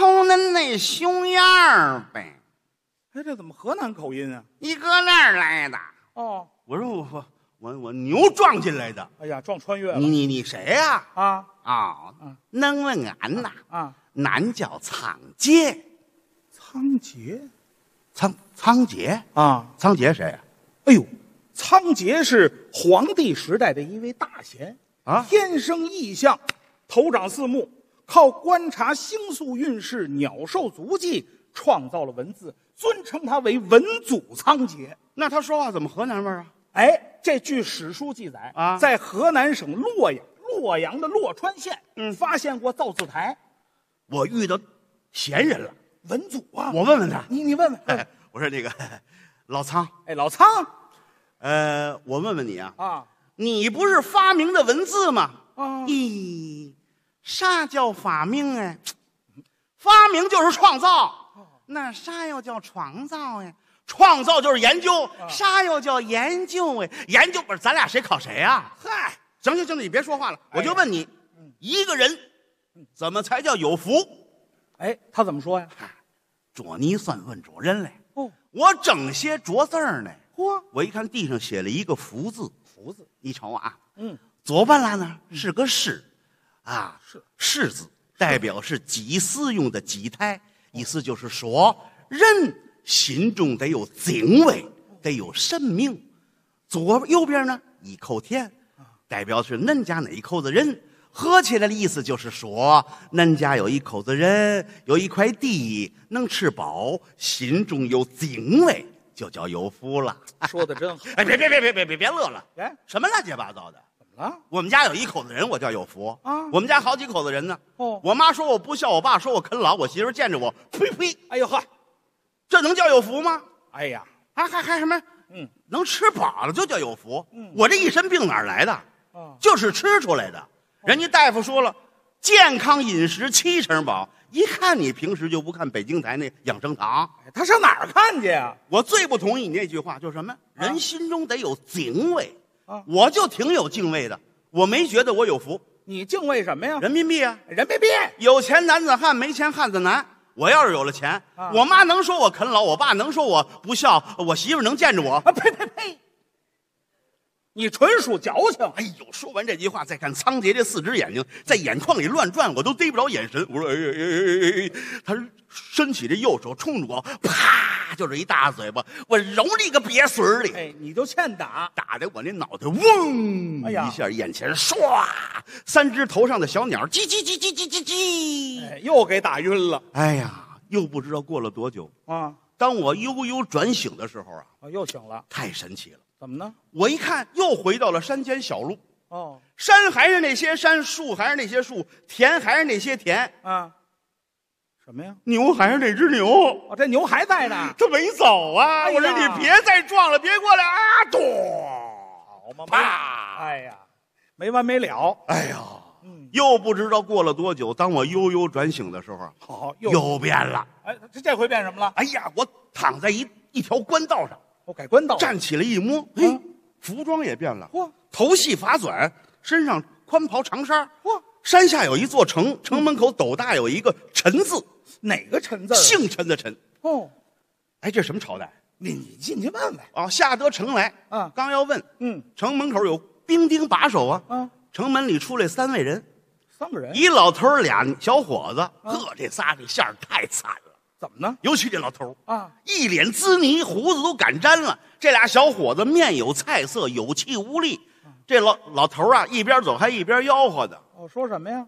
瞅恁那熊样儿呗。 哎，这怎么河南口音啊？ 你搁哪儿来的？ 哦， 我说我牛撞进来的。 哎呀，撞穿越了。 你谁呀？ 啊能问俺呐？俺叫仓颉。 仓颉？ 仓颉啊？ 仓颉谁呀？ 哎呦，仓颉是黄帝时代的一位大贤啊， 天生异象，头长四目，靠观察星宿运势、鸟兽足迹，创造了文字，尊称他为文祖仓颉。 那他说话怎么河南味儿啊？ 哎，这据史书记载啊， 在河南省洛阳的洛川县，发现过造字台。 我遇到贤人了， 文祖啊！ 我问问他， 你问问。 我说那个老仓， 老仓， 我问问你啊，你不是发明的文字吗？咦，啥叫发明哎？发明就是创造，那啥又叫创造呀？创造就是研究，啥又叫研究哎？研究不是咱俩谁考谁啊？嗨，行，你别说话了，我就问你，一个人怎么才叫有福？ 哎，他怎么说呀？ 捉泥算问着人嘞。我正写着字儿呢，我一看地上写了一个福字，你瞅啊，左半拉呢是个士，啊，士字代表是祭祀用的祭台，意思就是说人心中得有敬畏，得有神明。右边呢一口田，代表是恁家那一口子人。合起来的意思就是说，恁家有一口子人，有一块地，能吃饱，心中有敬畏，就叫有福了。 说的真好。 哎，别乐了！哎，什么乱七八糟的？ 怎么了？ 我们家有一口子人，我叫有福啊！ 我们家好几口子人呢。我妈说我不孝，我爸说我啃老，我媳妇见着我，呸！哎呦呵，这能叫有福吗？ 哎呀， 还什么？能吃饱了就叫有福。我这一身病哪儿来的？就是吃出来的。人家大夫说了，健康饮食7成饱。一看你平时就不看北京台那养生堂， 他上哪儿看去呀？ 我最不同意你那句话，就是什么？人心中得有敬畏。我就挺有敬畏的，我没觉得我有福。 你敬畏什么呀？ 人民币啊！ 人民币。 有钱男子汉，没钱汉子难。我要是有了钱，我妈能说我啃老，我爸能说我不孝，我媳妇能见着我。 呸！你纯属矫情！ 哎呦，说完这句话，再看仓颉这4只眼睛在眼眶里乱转，我都逮不着眼神。我说，他伸起这右手冲着我，啪，就是一大嘴巴，我揉你个瘪水里！ 哎，你就欠打， 打的我那脑袋嗡，哎呀，一下眼前唰，3只头上的小鸟叽叽叽叽叽叽叽， 哎，又给打晕了。 哎呀，又不知道过了多久啊！ 当我悠悠转醒的时候啊， 又醒了， 太神奇了。 怎么呢？ 我一看，又回到了山间小路。 山还是那些山，树还是那些树，田还是那些田啊。什么呀？ 牛还是那只牛。 这牛还在呢， 它没走啊！我说你别再撞了，别过来啊！咚！ 好嘛，啪！哎呀，没完没了。 哎呀，又不知道过了多久，当我悠悠转醒的时候， 好， 又变了。 哎，这回变什么了？ 哎呀，我躺在一条官道上。 改官道， 站起来一摸，嘿，服装也变了，头细发短，身上宽袍长衫，山下有一座城，城门口斗大有一个陈字， 哪个陈字？ 姓陈的陈。哎，这什么朝代？ 你进去问问啊。下得城来，刚要问，城门口有兵丁把守啊，城门里出来3位人 ，3个人， 一老头2小伙子，呵，这仨这相太惨了。 怎么呢？ 尤其这老头啊， 一脸滋泥，胡子都敢沾了。这俩小伙子面有菜色，有气无力。这老头啊，一边走还一边吆喝的。 说什么呀？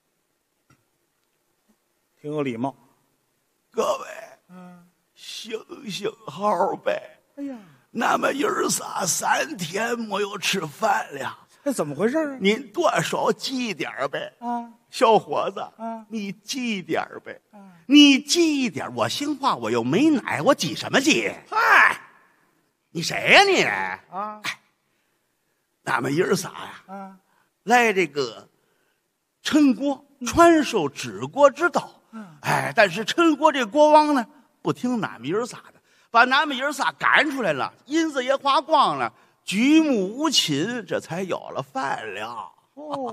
挺有礼貌。 各位，行好呗。 哎呀， 俺们爷儿仨3天没有吃饭了。 这怎么回事啊？ 您多少记点呗。小伙子，你记点呗。你记一点，我姓华，我又没奶，我记什么记？嗨，你谁呀你？俺们爷儿仨呀，来这个陈国传授治国之道。哎，但是陈国这国王呢，不听俺们爷儿仨的，把俺们爷儿仨赶出来了，银子也花光了，举目无亲，这才有了饭了。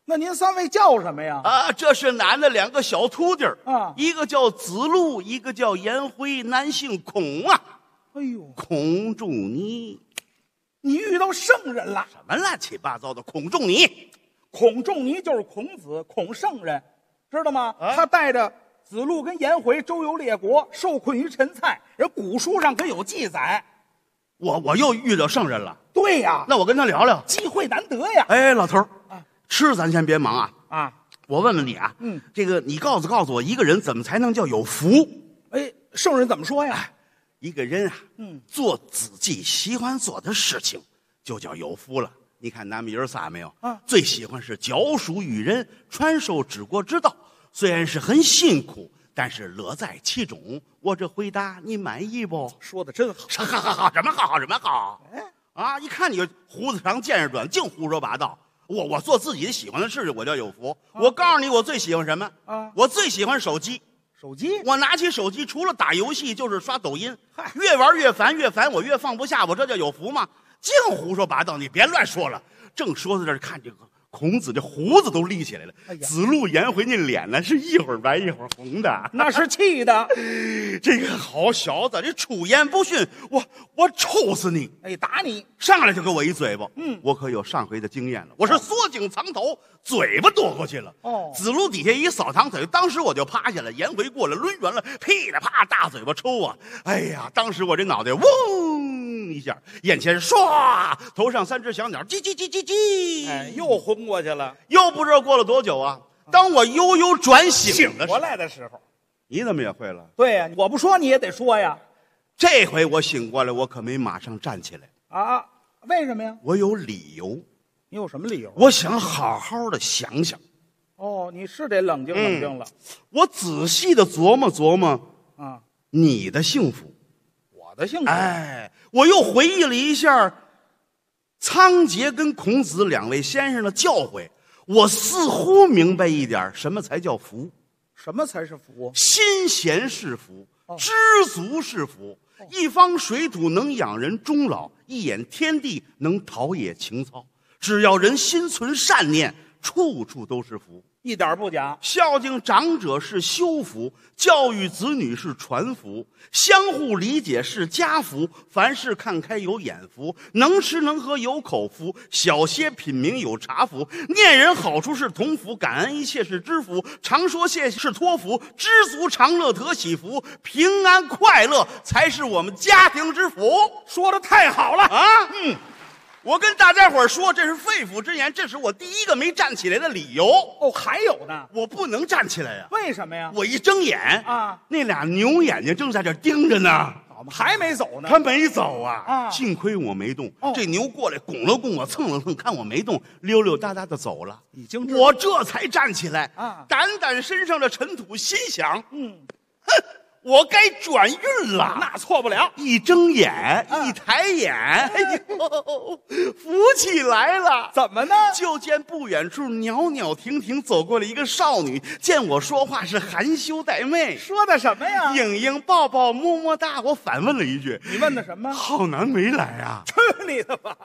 那您三位叫什么呀？ 啊，这是俺的2个小徒弟啊， 一个叫子路，一个叫颜回，男姓孔啊。 哎呦， 孔仲尼， 你遇到圣人了？ 什么乱七八糟的孔仲尼？ 孔仲尼就是孔子，孔圣人，知道吗？他带着子路跟颜回周游列国，受困于陈蔡，人古书上可有记载。 我又遇到圣人了。 对呀， 那我跟他聊聊， 机会难得呀。 哎，老头儿，吃咱先别忙啊。 啊， 我问问你啊，这个你告诉我，一个人怎么才能叫有福？ 哎，圣人怎么说呀？ 一个人啊，做自己喜欢做的事情，就叫有福了。你看咱们爷儿仨没有？最喜欢是教书育人，传授治国之道。虽然是很辛苦，但是乐在其中。我这回答你满意不？ 说的真好， 好，什么好，什么好？啊！一看你胡子长见识短，净胡说八道。我做自己喜欢的事情，我叫有福。我告诉你，我最喜欢什么？我最喜欢手机。 手机， 我拿起手机，除了打游戏就是刷抖音，越玩越烦，我越放不下，我这叫有福吗？净胡说八道，你别乱说了。正说到这儿，看这个孔子这胡子都立起来了，子路颜回那脸呢是一会儿白一会儿红的， 那是气的。 这个好小子，这出言不逊，我抽死你！ 哎，打你！ 上来就给我一嘴巴。我可有上回的经验了，我是缩颈藏头，嘴巴夺过去了。子路底下一扫堂腿，当时我就趴下了，颜回过来抡圆了，噼里啪大嘴巴抽啊！哎呀，当时我这脑袋嗡一下，眼前唰，头上3只小鸟叽叽叽叽叽， 哎，又昏过去了。 又不知道过了多久啊！当我悠悠转醒过来的时候， 你怎么也会了？ 对呀，我不说你也得说呀。 这回我醒过来，我可没马上站起来啊！为什么呀？ 我有理由。 你有什么理由？ 我想好好的想想。 哦，你是得冷静冷静了。 我仔细的琢磨啊， 你的幸福， 我的幸福。 哎，我又回忆了一下仓颉跟孔子2位先生的教诲，我似乎明白一点什么才叫福。 什么才是福？ 心闲是福，知足是福。一方水土能养人终老，一眼天地能陶冶情操。只要人心存善念，处处都是福。 一点不假。 孝敬长者是修福，教育子女是传福，相互理解是家福，凡事看开有眼福，能吃能喝有口福，小些品茗有茶福，念人好处是同福，感恩一切是知福，常说谢谢是托福，知足常乐得喜福，平安快乐才是我们家庭之福。 说得太好了啊！我跟大家伙说，这是肺腑之言，这是我第一个没站起来的理由。 哦，还有呢？ 我不能站起来呀。 为什么呀？ 我一睁眼啊， 那俩牛眼睛正在这盯着呢。 怎么还没走呢？ 他没走啊！ 啊， 幸亏我没动。这牛过来拱了拱我，蹭了蹭，看我没动，溜溜达达的走了。 已经， 我这才站起来啊， 掸掸身上的尘土，心想：哼。我该转运了， 那错不了。 一睁眼，一抬眼，哎呦，福气来了！ 怎么呢？ 就见不远处袅袅婷婷走过来一个少女，见我说话是含羞带媚。 说的什么呀？ 影影抱抱么么哒。我反问了一句：“ 你问的什么？” 浩南没来啊？ 去你的吧！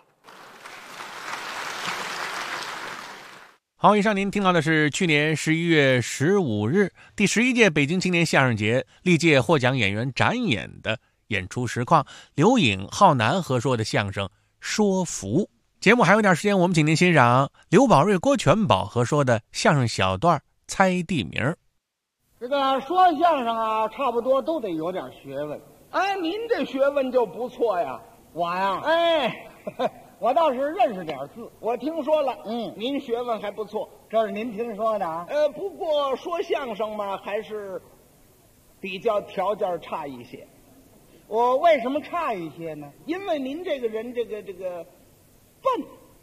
好，以上您听到的是去年11月15日第11届北京青年相声节历届获奖演员展演的演出实况，刘颖、浩南合说的相声《说福》。节目还有点时间，我们请您欣赏刘宝瑞、郭全宝合说的相声小段《猜地名》。 这个说相声啊，差不多都得有点学问。哎，您这学问就不错呀。我呀，哎。我倒是认识点字，我听说了，您学问还不错， 这是您听说的啊？ 不过说相声嘛，还是比较条件差一些。 我为什么差一些呢？ 因为您这个人，这个笨，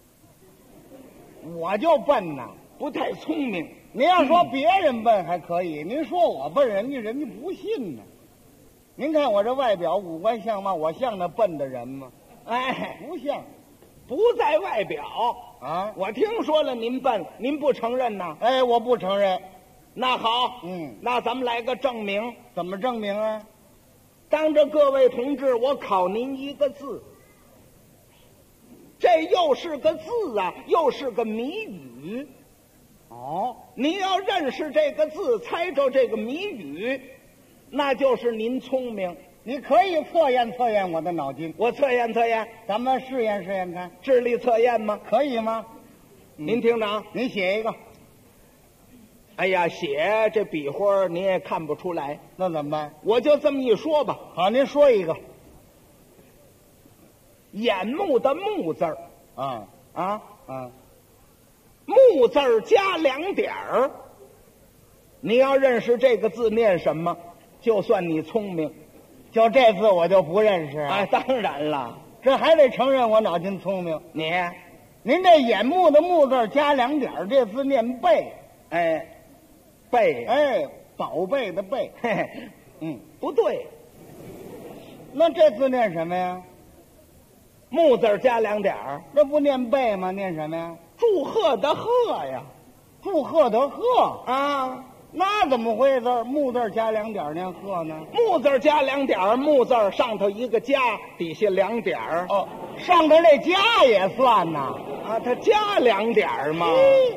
我就笨呐， 不太聪明。 您要说别人笨还可以，您说我笨，人家不信呢。您看我这外表五官相貌，我像那笨的人吗？ 哎， 不像。 不在外表啊！ 我听说了您笨，您不承认呐？ 哎，我不承认。 那好，那咱们来个证明。 怎么证明啊？ 当着各位同志，我考您一个字。这又是个字啊，又是个谜语。 哦，您要认识这个字，猜着这个谜语，那就是您聪明。你可以测验测验我的脑筋，我测验测验，咱们试验试验看，智力测验吗？可以吗？您听着啊，您写一个。哎呀，写这笔画您也看不出来，那怎么办？我就这么一说吧。好，您说一个。眼目的目字儿，木字儿加2点儿。你要认识这个字念什么，就算你聪明。就这字我就不认识啊？哎，当然了，这还得承认我脑筋聪明。您这眼目的目字加2点儿，这字念贝。哎，贝，哎，宝贝的贝。嘿嘿，不对。那这字念什么呀？木字加2点儿，那不念贝吗？念什么呀？祝贺的贺呀，祝贺的贺啊。那怎么会字？木字加2点儿念贺呢？木字加2点儿，木字上头一个加，底下2点儿。哦，上头那加也算呐？啊，它加2点儿嘛。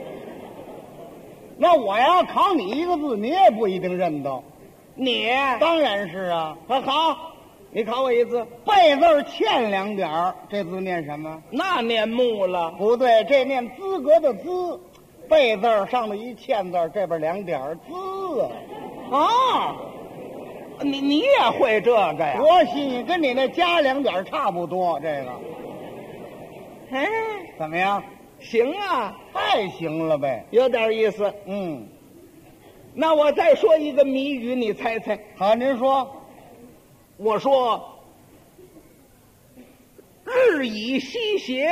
那我要考你一个字，你也不一定认得。你当然是啊。好，你考我一字。贝字欠2点儿，这字念什么？那念木了。不对，这念资格的资。贝字上头一欠字，这边2点儿资啊！你也会这个呀？我信，跟你那加2点儿差不多。这个，哎，怎么样？行啊，太行了呗，有点意思。那我再说一个谜语，你猜猜。好，您说。我说，日以西斜。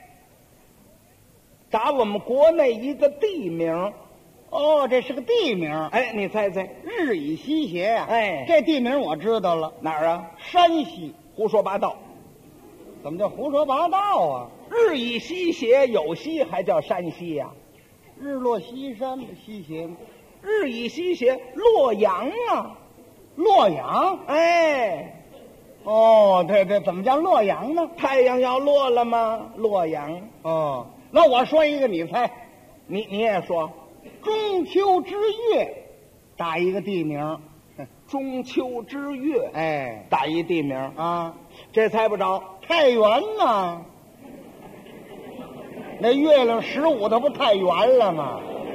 打我们国内一个地名。哦，这是个地名。哎，你猜猜。日以西斜呀。哎，这地名我知道了。哪儿啊？山西。胡说八道。怎么叫胡说八道啊？日以西斜，有西还叫山西呀？日落西山的西斜。日以西斜，洛阳啊。洛阳？哎。哦，对，怎么叫洛阳呢？太阳要落了吗？洛阳。哦。那我说一个，你猜。你也说。中秋之月，打一个地名。中秋之月，哎，打一地名啊，这猜不着。太原呢？那月亮15，它不太圆了吗？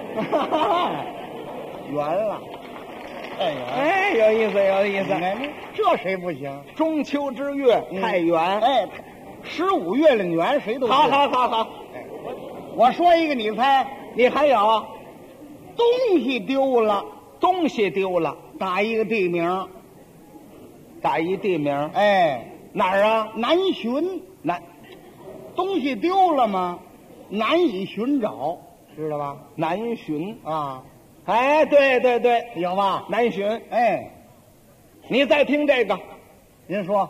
圆了。哎，有意思，有意思。这谁不行？中秋之月，太原。哎，15月亮圆，谁都好。我说一个，你猜。你还有东西丢了，打一个地名。打一地名。哎，哪儿啊？南巡。东西丢了吗？难以寻找，知道吧？南巡啊。哎，对，有吧？南巡。哎，你再听这个。您说。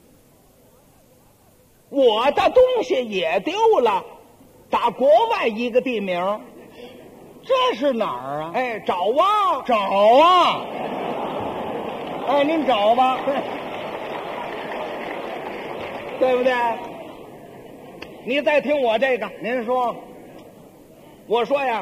我的东西也丢了。打国外一个地名。这是哪儿啊？哎，找啊！哎，您找吧，对不对？你再听我这个，您说。我说呀，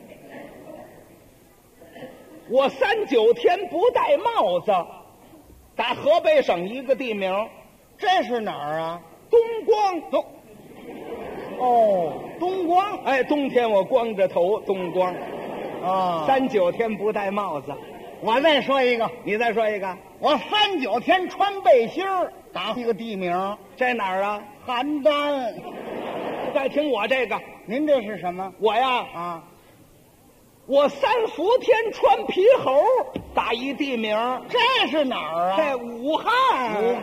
我3-9天不戴帽子，打河北省一个地名。这是哪儿啊？东光。哦，东光。哎，冬天我光着头，东光。啊，3-9天不戴帽子。我再说一个，你再说一个。我3-9天穿背心儿，打一个地名。在哪儿啊？邯郸。再听我这个。您这是什么？我呀，我3伏天穿皮猴，打一地名。这是哪儿啊？在武汉。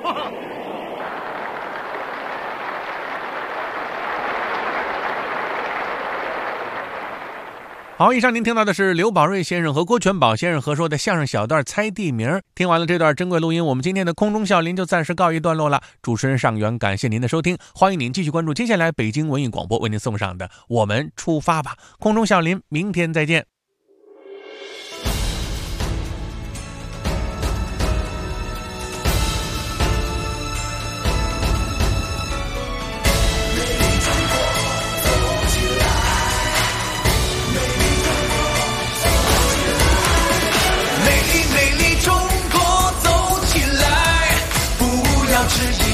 好，以上您听到的是刘宝瑞先生和郭全宝先生合说的相声小段猜地名。听完了这段珍贵录音，我们今天的空中笑林就暂时告一段落了。主持人尚元，感谢您的收听，欢迎您继续关注接下来北京文艺广播为您送上的《我们出发吧》。空中笑林，明天再见。 美丽中国走起来，美丽中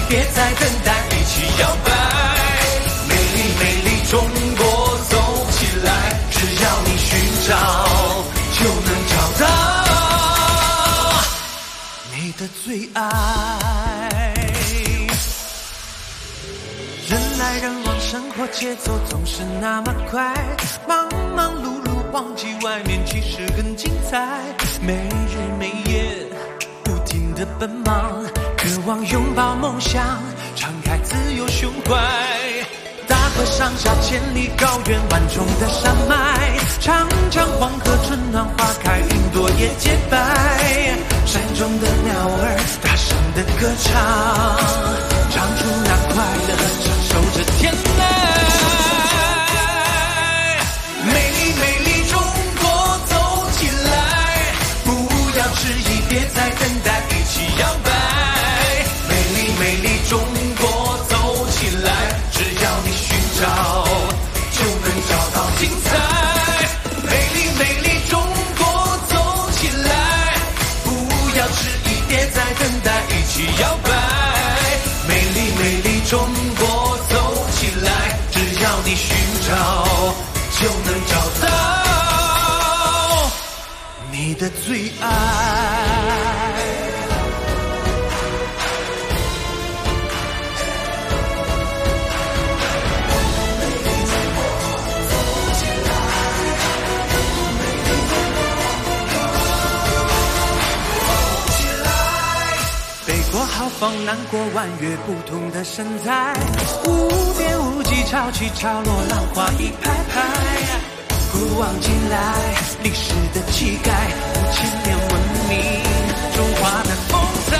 别再等待，一起摇摆。美丽美丽中国，走起来，只要你寻找，就能找到你的最爱。人来人往，生活节奏总是那么快，忙忙碌碌，忘记外面其实更精彩。没日没夜，不停地奔忙，渴望拥抱梦想，敞开自由胸怀。大河上下，千里高原，万重的山脉，长江黄河，春暖花开，云朵也洁白。山中的鸟儿大声的歌唱，唱出那快乐，享受着天籁。美丽美丽中国，走起来，不要迟疑，别再等待，一起摇摆。美丽美丽中国，走起来，只要你寻找，就能找到精彩。美丽美丽中国，走起来，不要迟疑，别再等待，一起摇摆。美丽美丽中国，走起来，只要你寻找，就能找到你的最爱。北国豪放，南国弯月，不同的身材，无边无际，潮起潮落，浪花一排排。古往今来，历史的气概，5000年文明，中华的风采。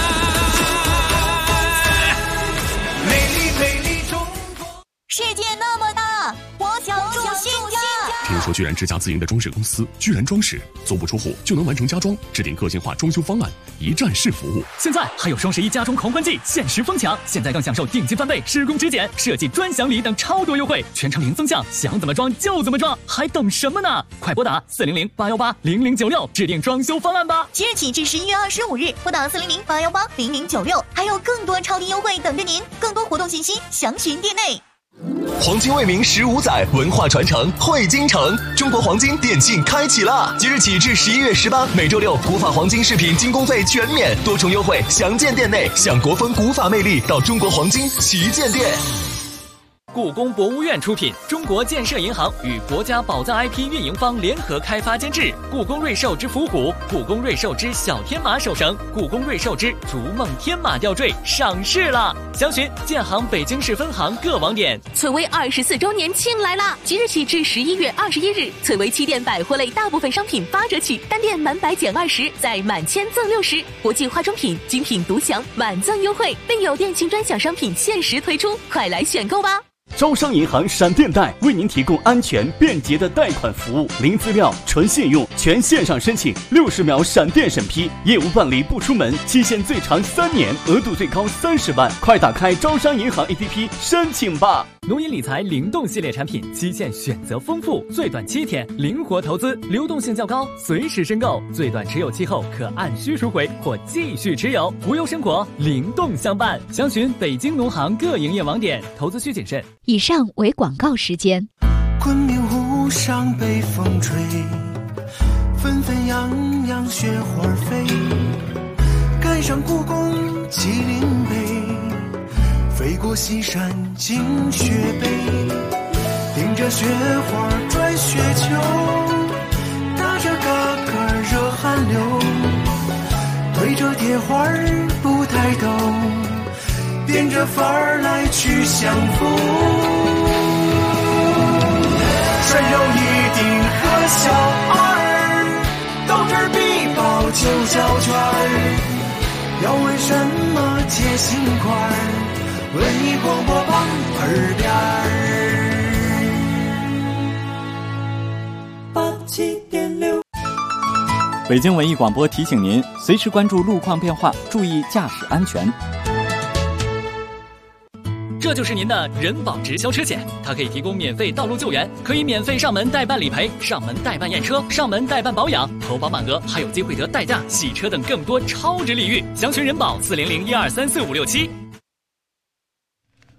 美丽美丽中国， 世界那么大，我想住新家。 听说居然之家自营的装饰公司居然装饰足不出户就能完成家装，制定个性化装修方案，一站式服务。 现在还有双11家装狂欢季限时疯抢，现在更享受定金翻倍、施工质检、设计专享礼等超多优惠，全程零风向，想怎么装就怎么装，还等什么呢？快拨打400-818-0096制定装修方案吧！ 即日起至11月25日，拨打400-818-0096，还有更多超低优惠等着您。更多活动信息详询店内。 黄金未明15载，文化传承汇金城。中国黄金电竞开启了，即日起至11月18，每周六古法黄金饰品精工费全免，多重优惠详见店内。享国风古法魅力，到中国黄金旗舰店。 故宫博物院出品，中国建设银行与国家宝藏 IP 运营方联合开发监制。故宫瑞兽之伏虎、故宫瑞兽之小天马手绳、故宫瑞兽之逐梦天马吊坠上市了，详询建行北京市分行各网点。 翠微24周年庆来啦！即日起至11月21日，翠微7店百货类大部分商品8折起，单店满100减20，再满1000赠60。国际化妆品、精品独享满赠优惠，并有店庆专享商品限时推出，快来选购吧！ 招商银行闪电贷为您提供安全便捷的贷款服务，零资料、纯信用，全线上申请，60秒闪电审批，业务办理不出门，期限最长3年，额度最高30万。快打开招商银行 APP 申请吧！ 农银理财灵动系列产品，期限选择丰富，最短7天，灵活投资，流动性较高，随时申购，最短持有期后可按需赎回或继续持有，无忧生活，灵动相伴。详询北京农行各营业网点，投资需谨慎。 以上为广告时间。 昆明湖上北风吹，纷纷扬扬雪花飞，赶上故宫麒麟碑，飞过西山进雪北，顶着雪花转雪球，打着嘎嘎热汗流，对着铁花不抬头，变着法儿来去相逢。山有一定和小儿，到这儿必报9小圈儿。要为什么接心块儿？文艺广播榜耳边儿87.6。 北京文艺广播提醒您，随时关注路况变化，注意驾驶安全。 这就是您的人保直销车险，它可以提供免费道路救援，可以免费上门代办理赔、上门代办验车、上门代办保养，投保满额还有机会得代驾、洗车等更多超值礼遇。详询人保400-1234567。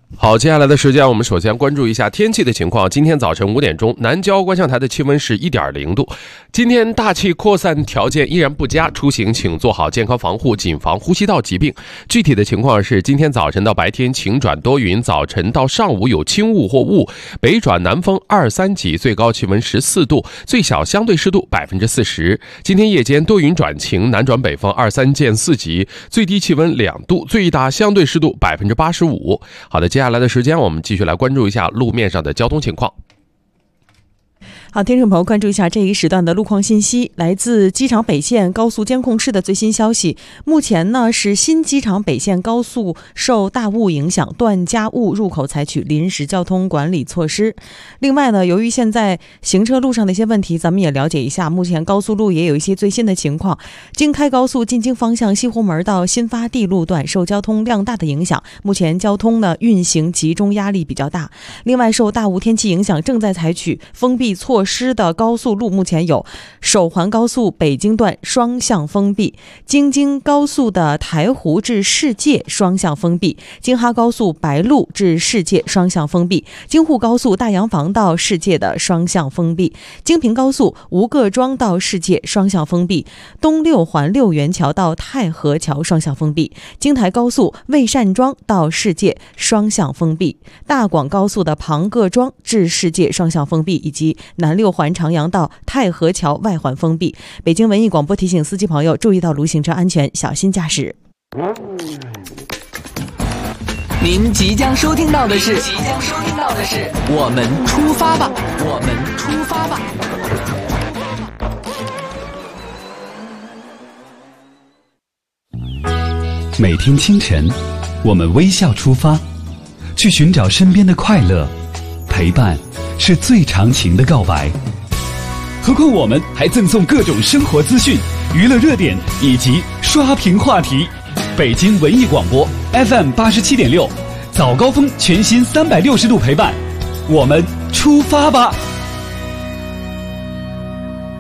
好，接下来的时间我们首先关注一下天气的情况。今天早晨5点钟，南郊观象台的气温是 1.0 度。今天大气扩散条件依然不佳，出行请做好健康防护，谨防呼吸道疾病。具体的情况是，今天早晨到白天晴转多云，早晨到上午有轻雾或雾，北转南风2、3级，最高气温14度，最小相对湿度40%。今天夜间多云转晴，南转北风2、3见4级，最低气温2度，最大相对湿度85%。好的，接下来的时间我们继续来关注一下路面上的交通情况。 好，听众朋友，关注一下这一时段的路况信息，来自机场北线高速监控室的最新消息。目前呢是新机场北线高速受大雾影响，段家坞入口采取临时交通管理措施。另外呢，由于现在行车路上的一些问题，咱们也了解一下，目前高速路也有一些最新的情况。京开高速进京方向西湖门到新发地路段受交通量大的影响，目前交通呢运行集中压力比较大。另外，受大雾天气影响，正在采取封闭措施的高速路目前有首环高速北京段双向封闭，京津高速的台湖至世界双向封闭，京哈高速白鹿至世界双向封闭，京沪高速大洋房到世界的双向封闭，京平高速吴各庄到世界双向封闭，东六环六元桥到太和桥双向封闭，京台高速魏善庄到世界双向封闭，大广高速的庞各庄至世界双向封闭，以及南六环长阳到太和桥外环封闭。北京文艺广播提醒司机朋友注意道路行车安全，小心驾驶。 您即将收听到的是我们出发吧，我们出发吧。 每天清晨，我们微笑出发，去寻找身边的快乐，陪伴是最长情的告白。何况我们还赠送各种生活资讯、娱乐热点以及刷屏话题。北京文艺广播 FM 87.6，早高峰全新360度陪伴，我们出发吧。